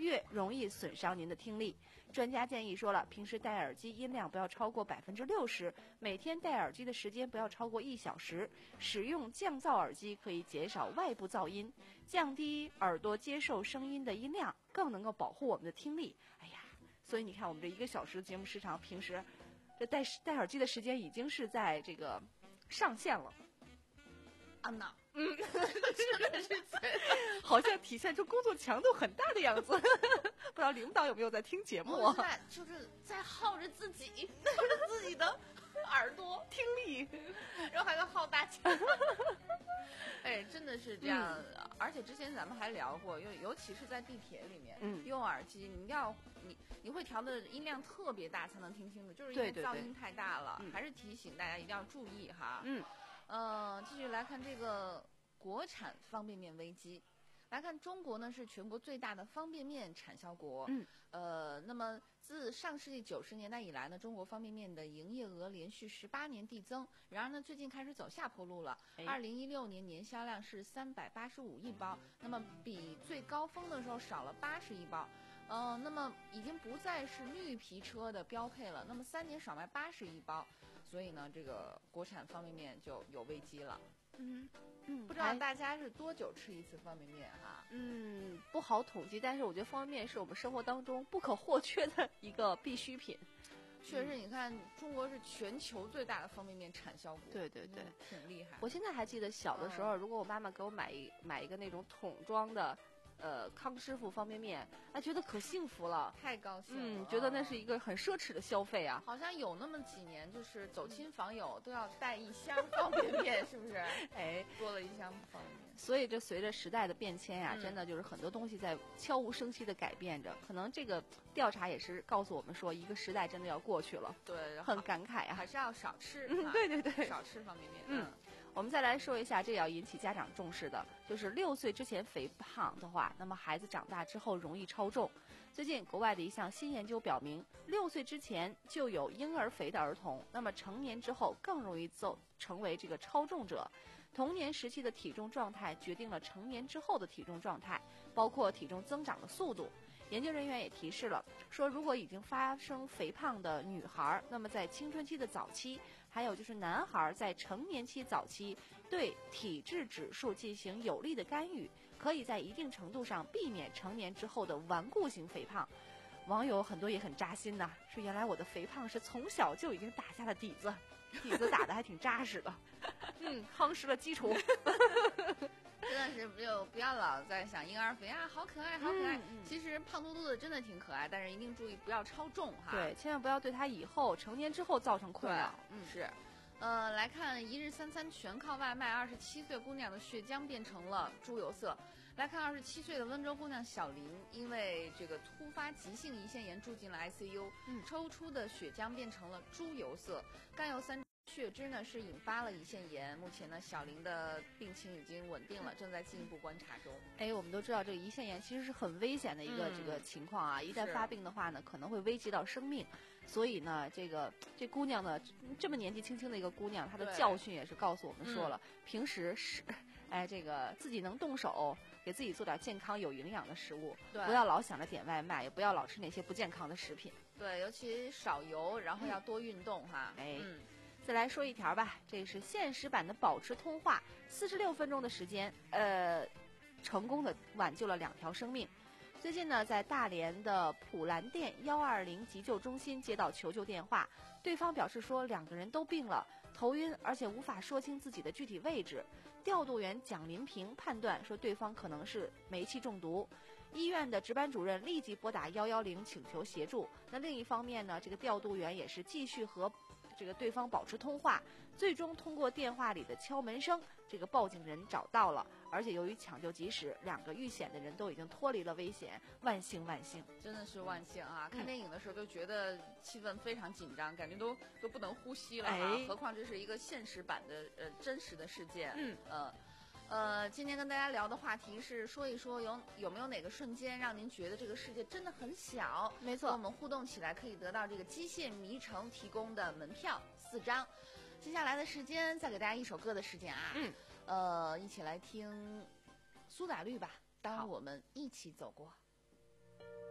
Speaker 1: 越容易损伤您的听力。专家建议说了，平时戴耳机音量不要超过百分之六十，每天戴耳机的时间不要超过一小时。使用降噪耳机可以减少外部噪音，降低耳朵接受声音的音量，更能够保护我们的听力。哎呀，所以你看我们这一个小时的节目时长，平时这戴戴耳机的时间已经是在这个上限了。
Speaker 6: 安娜，
Speaker 1: 嗯，真的是好像体现出工作强度很大的样子。不知道领导有没有在听节目？
Speaker 6: 我在就是在耗着自己，耗着自己的耳朵
Speaker 1: 听力，
Speaker 6: 然后还要耗大家。哎，真的是这样、嗯。而且之前咱们还聊过，尤尤其是在地铁里面，
Speaker 1: 嗯，
Speaker 6: 用耳机，你要你你会调的音量特别大才能听清楚，就是因为噪音太大了。
Speaker 1: 对对对，
Speaker 6: 还是提醒大家一定要注意哈。
Speaker 1: 嗯，
Speaker 6: 呃，继续来看这个国产方便面危机。来看中国呢是全国最大的方便面产销国，
Speaker 1: 嗯，
Speaker 6: 呃，那么自上世纪九十年代以来呢，中国方便面的营业额连续十八年递增，然而呢，最近开始走下坡路了。二零一六年年销量是三百八十五亿包，那么比最高峰的时候少了八十亿包，嗯、呃，那么已经不再是绿皮车的标配了。那么三年少卖八十亿包，所以呢，这个国产方便面就有危机了。
Speaker 1: 嗯嗯，
Speaker 6: 不知道大家是多久吃一次方便面哈？
Speaker 1: 嗯，不好统计，但是我觉得方便面是我们生活当中不可或缺的一个必需品。
Speaker 6: 确实，你看、嗯、中国是全球最大的方便面产销国，
Speaker 1: 对对对，
Speaker 6: 嗯、挺厉害。
Speaker 1: 我现在还记得小的时候，嗯、如果我妈妈给我买一买一个那种桶装的。呃，康师傅方便面，哎，觉得可幸福了，
Speaker 6: 太高兴了，
Speaker 1: 嗯，觉得那是一个很奢侈的消费啊。
Speaker 6: 好像有那么几年，就是走亲访友都要带一箱方便面，是不是？
Speaker 1: 哎，
Speaker 6: 多了一箱方便面。
Speaker 1: 所以这随着时代的变迁呀、啊
Speaker 6: 嗯，
Speaker 1: 真的就是很多东西在悄无声息的改变着。可能这个调查也是告诉我们说，一个时代真的要过去了。
Speaker 6: 对，
Speaker 1: 很感慨啊，
Speaker 6: 还是要少吃。
Speaker 1: 嗯，对对对，
Speaker 6: 少吃方便面。
Speaker 1: 嗯。嗯我们再来说一下，这也要引起家长重视的，就是六岁之前肥胖的话，那么孩子长大之后容易超重。最近国外的一项新研究表明，六岁之前就有婴儿肥的儿童，那么成年之后更容易走成为这个超重者。童年时期的体重状态决定了成年之后的体重状态，包括体重增长的速度。研究人员也提示了，说如果已经发生肥胖的女孩，那么在青春期的早期，还有就是男孩在成年期早期，对体质指数进行有力的干预，可以在一定程度上避免成年之后的顽固性肥胖。网友很多也很扎心呐、啊，说原来我的肥胖是从小就已经打下了底子，底子打得还挺扎实的，嗯，夯实了基础。
Speaker 6: 真的是就不要老在想婴儿肥啊，好可爱，好可爱。
Speaker 1: 嗯、
Speaker 6: 其实胖嘟嘟的真的挺可爱，但是一定注意不要超重哈。
Speaker 1: 对，千万不要对他以后成年之后造成困扰。
Speaker 6: 嗯，是。呃，来看一日三餐全靠外卖，二十七岁姑娘的血浆变成了猪油色。来看二十七岁的温州姑娘小林，因为这个突发急性胰腺炎住进了 I C U，、嗯、抽出的血浆变成了猪油色，甘油三血脂呢是引发了胰腺炎。目前呢，小林的病情已经稳定了，正在进一步观察中。
Speaker 1: 哎，我们都知道这个胰腺炎其实是很危险的一个这个情况啊，嗯、一旦发病的话呢，可能会危及到生命。所以呢，这个这姑娘呢，这么年纪轻轻的一个姑娘，她的教训也是告诉我们说了，嗯、平时是，哎，这个自己能动手，给自己做点健康有营养的食物，不要老想着点外卖，也不要老吃那些不健康的食品。
Speaker 6: 对，尤其少油，然后要多运动、嗯、哈。
Speaker 1: 哎。
Speaker 6: 嗯
Speaker 1: 再来说一条吧，这是现实版的保持通话，四十六分钟的时间，呃，成功的挽救了两条生命。最近呢，在大连的普兰店幺二零急救中心接到求救电话，对方表示说两个人都病了，头晕，而且无法说清自己的具体位置。调度员蒋林平判断说对方可能是煤气中毒。医院的值班主任立即拨打幺幺零请求协助。那另一方面呢，这个调度员也是继续和这个对方保持通话，最终通过电话里的敲门声，这个报警人找到了，而且由于抢救及时，两个遇险的人都已经脱离了危险，万幸万幸，
Speaker 6: 真的是万幸啊！看电影的时候就觉得气氛非常紧张，感觉都都不能呼吸了啊！
Speaker 1: 哎、
Speaker 6: 何况这是一个现实版的呃真实的事件，
Speaker 1: 嗯
Speaker 6: 呃。呃，今天跟大家聊的话题是说一说有有没有哪个瞬间让您觉得这个世界真的很小？
Speaker 1: 没错，
Speaker 6: 和我们互动起来可以得到这个机械迷城提供的门票四张。接下来的时间再给大家一首歌的时间啊，
Speaker 1: 嗯，
Speaker 6: 呃，一起来听苏打绿吧，当我们一起走过。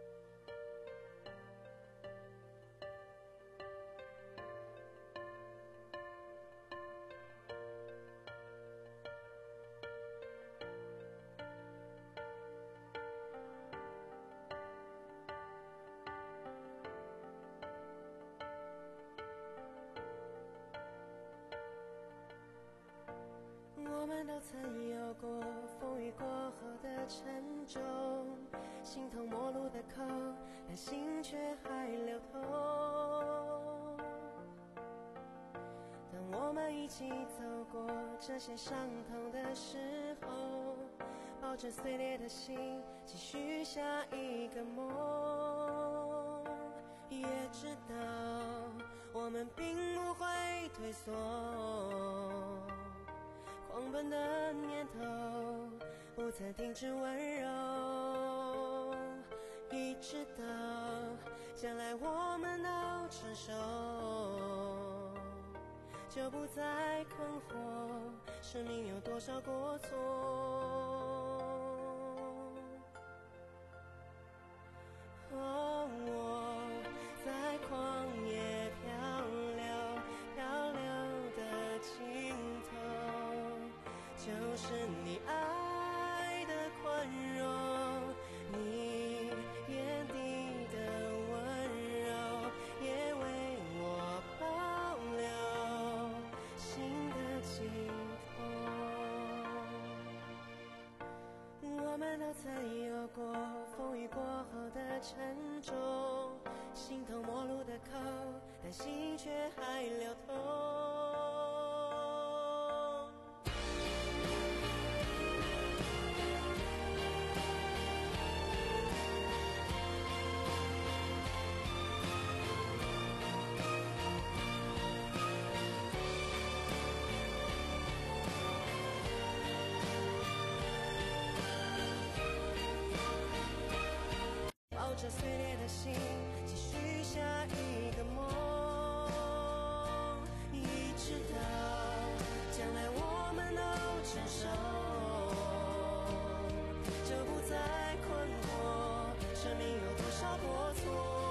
Speaker 5: 曾有过风雨过后的沉重，形同陌路的口，但心却还流通。当我们一起走过这些伤痛的时候，抱着碎裂的心，继续下一个梦，也知道我们并不会退缩，狂奔的念头不曾停止温柔，一直到将来我们都成熟，就不再困惑生命有多少过错。哦，我在旷野漂流，漂流的尽头就是你爱的宽容，你眼底的温柔也为我保留心的尽头。我们都曾有过风雨过后的沉重，形同陌路的口，但心却还流通。抱着碎裂的心，继续下一个梦，一直到将来我们都成熟，就不再困惑生命有多少过错。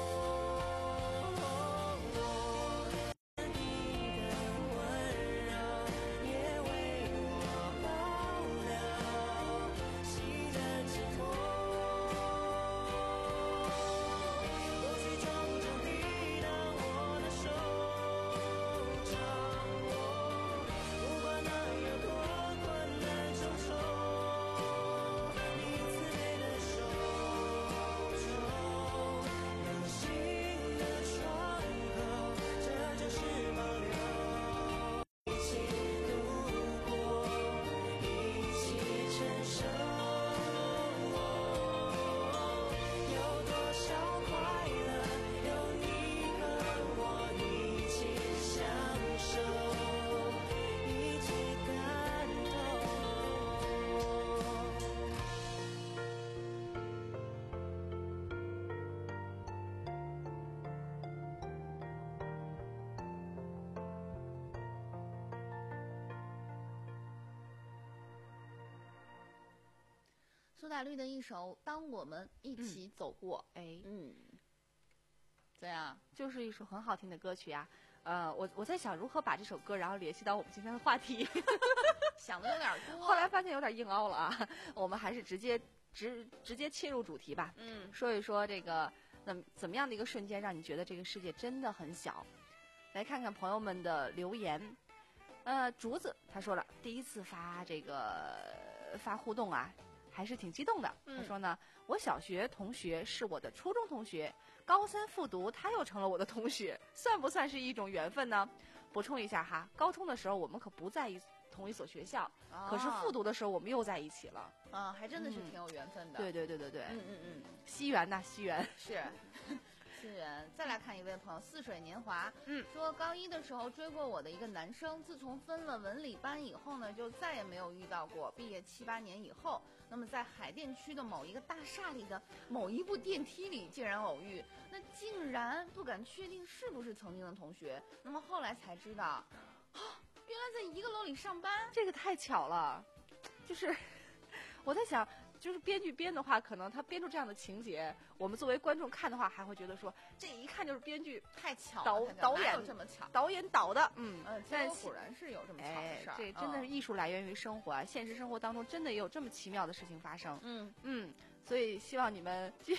Speaker 6: 苏打绿的一首《当我们一起走过》，
Speaker 1: 哎，
Speaker 6: 嗯，怎样？
Speaker 1: 就是一首很好听的歌曲啊。呃，我我在想如何把这首歌然后联系到我们今天的话题，
Speaker 6: 想的有点多，
Speaker 1: 后来发现有点硬凹了啊。我们还是直接直直接切入主题吧，
Speaker 6: 嗯，
Speaker 1: 说一说这个那怎么样的一个瞬间让你觉得这个世界真的很小？来看看朋友们的留言。呃，竹子他说了，第一次发这个发互动啊。还是挺激动的。他说呢，我小学同学是我的初中同学，高三复读他又成了我的同学，算不算是一种缘分呢？补充一下哈，高中的时候我们可不在一同一所学校，
Speaker 6: 哦、
Speaker 1: 可是复读的时候我们又在一起了。
Speaker 6: 啊，还真的是挺有缘分的。
Speaker 1: 对对对对对，
Speaker 6: 嗯嗯嗯，
Speaker 1: 惜缘呐，惜缘
Speaker 6: 是。是人，再来看一位朋友，似水年华，
Speaker 1: 嗯，
Speaker 6: 说高一的时候追过我的一个男生，自从分了文理班以后呢，就再也没有遇到过。毕业七八年以后，那么在海淀区的某一个大厦里的某一部电梯里竟然偶遇，那竟然不敢确定是不是曾经的同学。那么后来才知道，啊，原来在一个楼里上班，
Speaker 1: 这个太巧了。就是我在想。就是编剧编的话，可能他编出这样的情节，我们作为观众看的话，还会觉得说，这一看就是编剧
Speaker 6: 太巧了，
Speaker 1: 导导演
Speaker 6: 这么巧，
Speaker 1: 导演导的，嗯，
Speaker 6: 嗯，但果然是有这么巧的事儿。
Speaker 1: 哎，这真的是艺术来源于生活啊，现实生活当中真的也有这么奇妙的事情发生。
Speaker 6: 嗯
Speaker 1: 嗯，所以希望你们继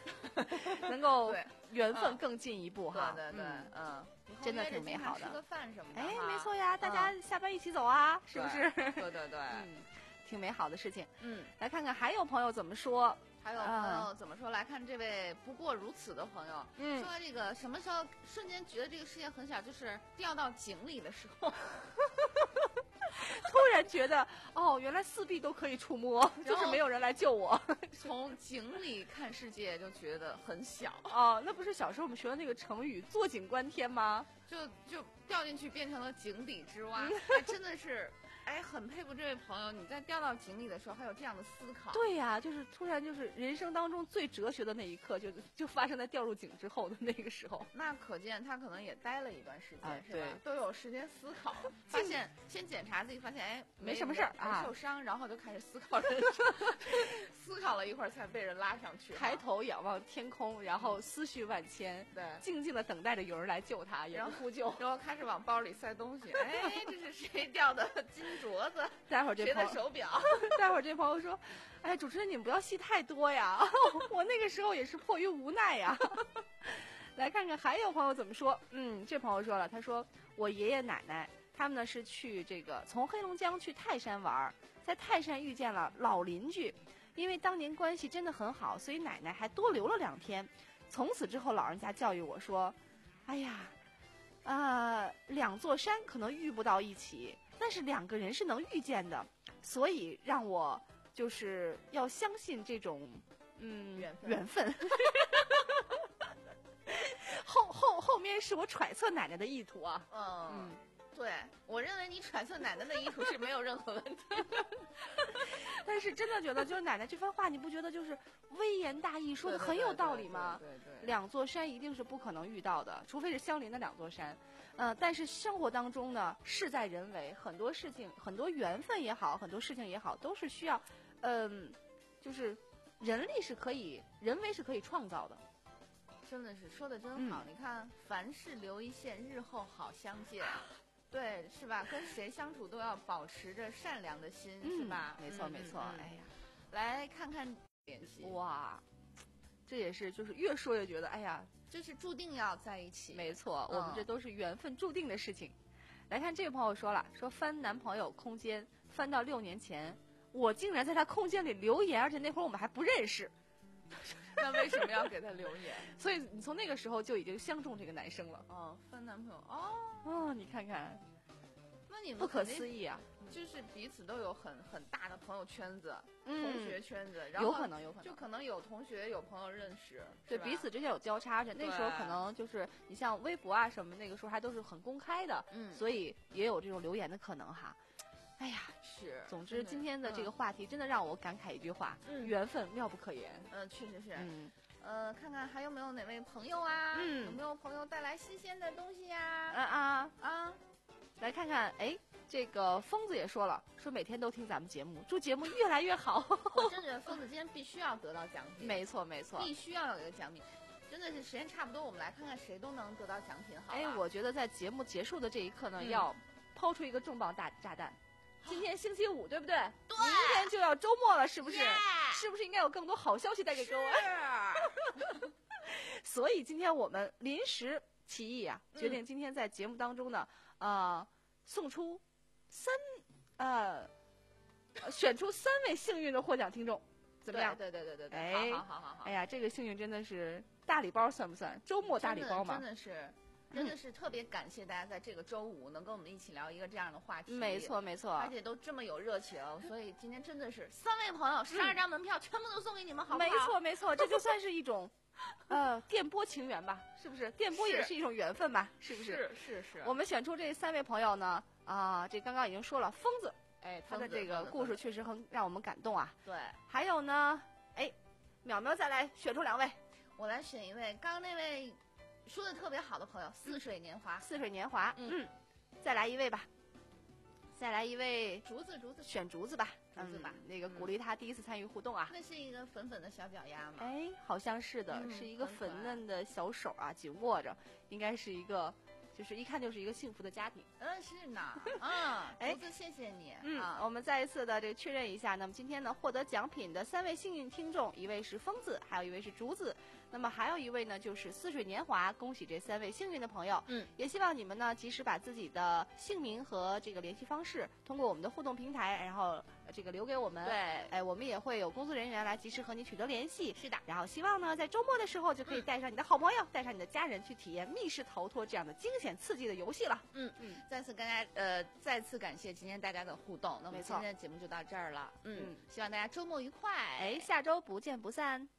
Speaker 1: 能够
Speaker 6: 对
Speaker 1: 缘分
Speaker 6: 嗯
Speaker 1: 更进一步哈。
Speaker 6: 对对对，
Speaker 1: 嗯
Speaker 6: 嗯，
Speaker 1: 真的挺美好的
Speaker 6: 吃个饭什么的。
Speaker 1: 哎，
Speaker 6: 哈
Speaker 1: 没错呀，大
Speaker 6: 嗯
Speaker 1: 家下班一起走啊，是不是？
Speaker 6: 对对对对，
Speaker 1: 嗯，挺美好的事情。
Speaker 6: 嗯，
Speaker 1: 来看看还有朋友怎么说。
Speaker 6: 还有朋友怎么说？来看这位不过如此的朋友，
Speaker 1: 嗯
Speaker 6: 说这个什么时候瞬间觉得这个世界很小，就是掉到井里的时候。
Speaker 1: 突然觉得，哦，原来四壁都可以触摸，就是没有人来救我。
Speaker 6: 从井里看世界就觉得很小。
Speaker 1: 哦，那不是小时候我们学的那个成语“坐井观天”吗？
Speaker 6: 就就掉进去变成了井底之蛙，
Speaker 1: 嗯
Speaker 6: 哎，真的是，哎，很佩服这位朋友，你在掉到井里的时候还有这样的思考。
Speaker 1: 对呀、就是突然就是人生当中最哲学的那一刻就，就发生在掉入井之后的那个时候。
Speaker 6: 那可见他可能也待了一段时间，
Speaker 1: 啊
Speaker 6: 是吧？
Speaker 1: 对
Speaker 6: 都有时间思考，发现先检查自己，发现哎
Speaker 1: 没什么事儿
Speaker 6: 没
Speaker 1: 啊
Speaker 6: 受伤，然后就开始思考人生，思考了一会儿才被人拉上去。
Speaker 1: 抬头仰望天空，然后思绪万千，
Speaker 6: 对，
Speaker 1: 静静的等待着有人来救他，也不呼救。
Speaker 6: 然后开始往包里塞东西，哎，这是谁掉的金镯子？
Speaker 1: 待会儿这
Speaker 6: 谁
Speaker 1: 朋友
Speaker 6: 的手表？
Speaker 1: 待会儿这朋友说：“哎，主持人你们不要戏太多呀，我那个时候也是迫于无奈呀。”来看看还有朋友怎么说。嗯，这朋友说了，他说我爷爷奶奶他们呢是去这个从黑龙江去泰山玩，在泰山遇见了老邻居，因为当年关系真的很好，所以奶奶还多留了两天。从此之后，老人家教育我说：“哎呀，呃，两座山可能遇不到一起，但是两个人是能遇见的，所以让我就是要相信这种嗯
Speaker 6: 缘分
Speaker 1: 缘分。”后后后面是我揣测奶奶的意图啊。
Speaker 6: 嗯。
Speaker 1: 嗯，
Speaker 6: 对，我认为你揣测奶奶的意图是没有任何问题的。
Speaker 1: 但是真的觉得，就是奶奶这番话，你不觉得就是微言大义，说的很有道理吗？
Speaker 6: 对对对对对
Speaker 1: 两座山一定是不可能遇到的，除非是相邻的两座山。呃，但是生活当中呢，事在人为，很多事情，很多缘分也好，很多事情也好，都是需要，嗯、就是人力是可以，人为是可以创造的。
Speaker 6: 真的是说的真好，
Speaker 1: 嗯
Speaker 6: 你看，凡事留一线，日后好相见。对，是吧？跟谁相处都要保持着善良的心，
Speaker 1: 嗯
Speaker 6: 是吧？
Speaker 1: 没错
Speaker 6: 嗯
Speaker 1: 没错。
Speaker 6: 嗯
Speaker 1: 哎呀，
Speaker 6: 来看看联系，
Speaker 1: 哇，这也是就是越说越觉得，哎呀，
Speaker 6: 就是注定要在一起。
Speaker 1: 没错，
Speaker 6: 嗯
Speaker 1: 我们这都是缘分注定的事情。来看这个朋友说了，说翻男朋友空间，翻到六年前，我竟然在他空间里留言，而且那会儿我们还不认识。
Speaker 6: 那为什么要给他留言？
Speaker 1: 所以你从那个时候就已经相中这个男生了。
Speaker 6: 哦，分男朋友哦，
Speaker 1: 哦，你看看，
Speaker 6: 那你们
Speaker 1: 不可
Speaker 6: 肯定
Speaker 1: 思议啊！
Speaker 6: 就是彼此都有很很大的朋友圈子、
Speaker 1: 嗯
Speaker 6: 同学圈子，然后
Speaker 1: 有可能有可能
Speaker 6: 就可能有同学有朋友认识，
Speaker 1: 对
Speaker 6: 是吧
Speaker 1: 彼此之间有交叉着，那时候
Speaker 6: 对
Speaker 1: 可能就是你像微博啊什么，那个时候还都是很公开的，
Speaker 6: 嗯
Speaker 1: 所以也有这种留言的可能哈。哎呀，
Speaker 6: 是。
Speaker 1: 总之
Speaker 6: 真的
Speaker 1: 今天的这个
Speaker 6: 嗯
Speaker 1: 话题真的让我感慨一句话：
Speaker 6: 嗯
Speaker 1: 缘分妙不可言。
Speaker 6: 嗯，确实是。
Speaker 1: 嗯，
Speaker 6: 呃，看看还有没有哪位朋友啊？
Speaker 1: 嗯
Speaker 6: 有没有朋友带来新鲜的东西呀？
Speaker 1: 啊啊，
Speaker 6: 啊，
Speaker 1: 来看看，哎，这个疯子也说了，说每天都听咱们节目，祝节目越来越好。
Speaker 6: 我真觉得疯子今天必须要得到奖品，
Speaker 1: 没错没错。
Speaker 6: 必须要有一个奖品。真的是时间差不多，我们来看看谁都能得到奖品，好吧？
Speaker 1: 哎，我觉得在节目结束的这一刻呢，
Speaker 6: 嗯
Speaker 1: 要抛出一个重磅大炸弹。今天星期五，对不对？对。明天就要周末了，是不是？是不是应该有更多好消息带给各位？
Speaker 6: 是。
Speaker 1: 所以今天我们临时起意啊，
Speaker 6: 嗯
Speaker 1: 决定今天在节目当中呢，呃，送出三呃，呃选出三位幸运的获奖听众，怎么样？
Speaker 6: 对对对对对，
Speaker 1: 哎，
Speaker 6: 好好好好好。
Speaker 1: 哎呀，这个幸运真的是大礼包，算不算？周末大礼包嘛？
Speaker 6: 真的是。真的是特别感谢大家在这个周五能跟我们一起聊一个这样的话题，
Speaker 1: 没错没错，
Speaker 6: 而且都这么有热情，所以今天真的是三位朋友十二张门票全部都送给你们，好不好？
Speaker 1: 没错没错，这就算是一种呃电波情缘吧，是不是？电波也是一种缘分吧，是不是？
Speaker 6: 是是是。
Speaker 1: 我们选出这三位朋友呢，啊、这刚刚已经说了，疯子，哎，他的这个故事确实很让我们感动啊。
Speaker 6: 对，
Speaker 1: 还有呢，哎，淼淼再来选出两位，
Speaker 6: 我来选一位，刚刚那位。说的特别好的朋友，似水年华，
Speaker 1: 似水年华，嗯，嗯再来一位吧，再来一位
Speaker 6: 竹子，竹子
Speaker 1: 选竹子吧，
Speaker 6: 竹子吧，
Speaker 1: 嗯、那个鼓励他第一次参与互动啊。
Speaker 6: 那是一个粉粉的小脚丫吗？
Speaker 1: 哎，好像是的，
Speaker 6: 嗯、
Speaker 1: 是一个粉嫩的小手啊，紧握着，应该是一个，就是一看就是一个幸福的家庭。
Speaker 6: 嗯，是呢，嗯，
Speaker 1: 哎，
Speaker 6: 竹子，谢谢你，
Speaker 1: 嗯，
Speaker 6: 啊、
Speaker 1: 我们再一次的这个确认一下，那么今天呢，获得奖品的三位幸运听众，一位是疯子，还有一位是竹子。 那么还有一位呢，就是似水年华，恭喜这三位幸运的朋友。
Speaker 6: 嗯，
Speaker 1: 也希望你们呢及时把自己的姓名和这个联系方式通过我们的互动平台，然后这个留给我们。
Speaker 6: 对，
Speaker 1: 哎，我们也会有工作人员来及时和你取得联系。
Speaker 6: 是的，
Speaker 1: 然后希望呢在周末的时候就可以带上你的好朋友，带上你的家人去体验密室逃脱这样的惊险刺激的游戏了。
Speaker 6: 嗯嗯，再次跟大家呃再次感谢今天大家的互动。那么
Speaker 1: 没错
Speaker 6: 今天的节目就到这儿了。嗯，
Speaker 1: 嗯
Speaker 6: 希望大家周末愉快。
Speaker 1: 哎，下周不见不散。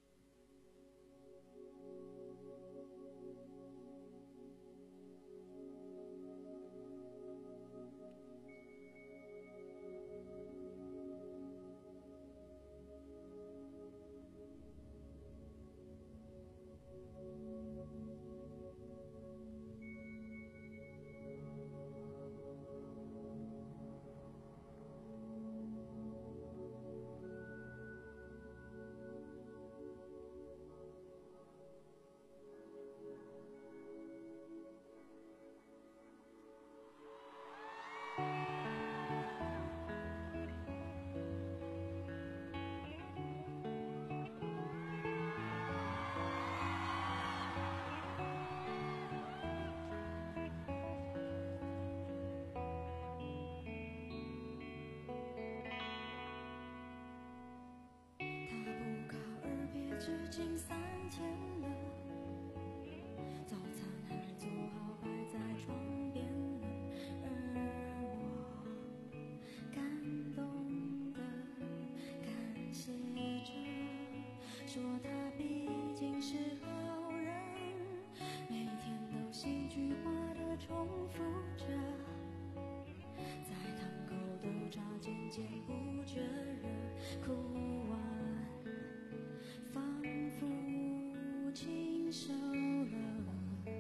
Speaker 11: 至今三天了，早餐还做好摆在床边了，而我感动的感谢着，说他毕竟是好人，每天都戏剧化的重复着，在堂口豆渣渐渐不觉热，哭完仿佛轻熟了，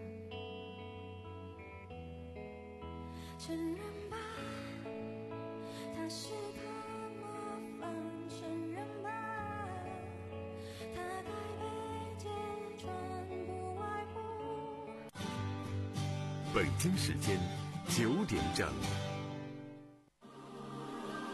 Speaker 11: 承认吧，他是他麻烦，承认吧，他该被揭穿，不外乎。
Speaker 2: 北京时间九点整。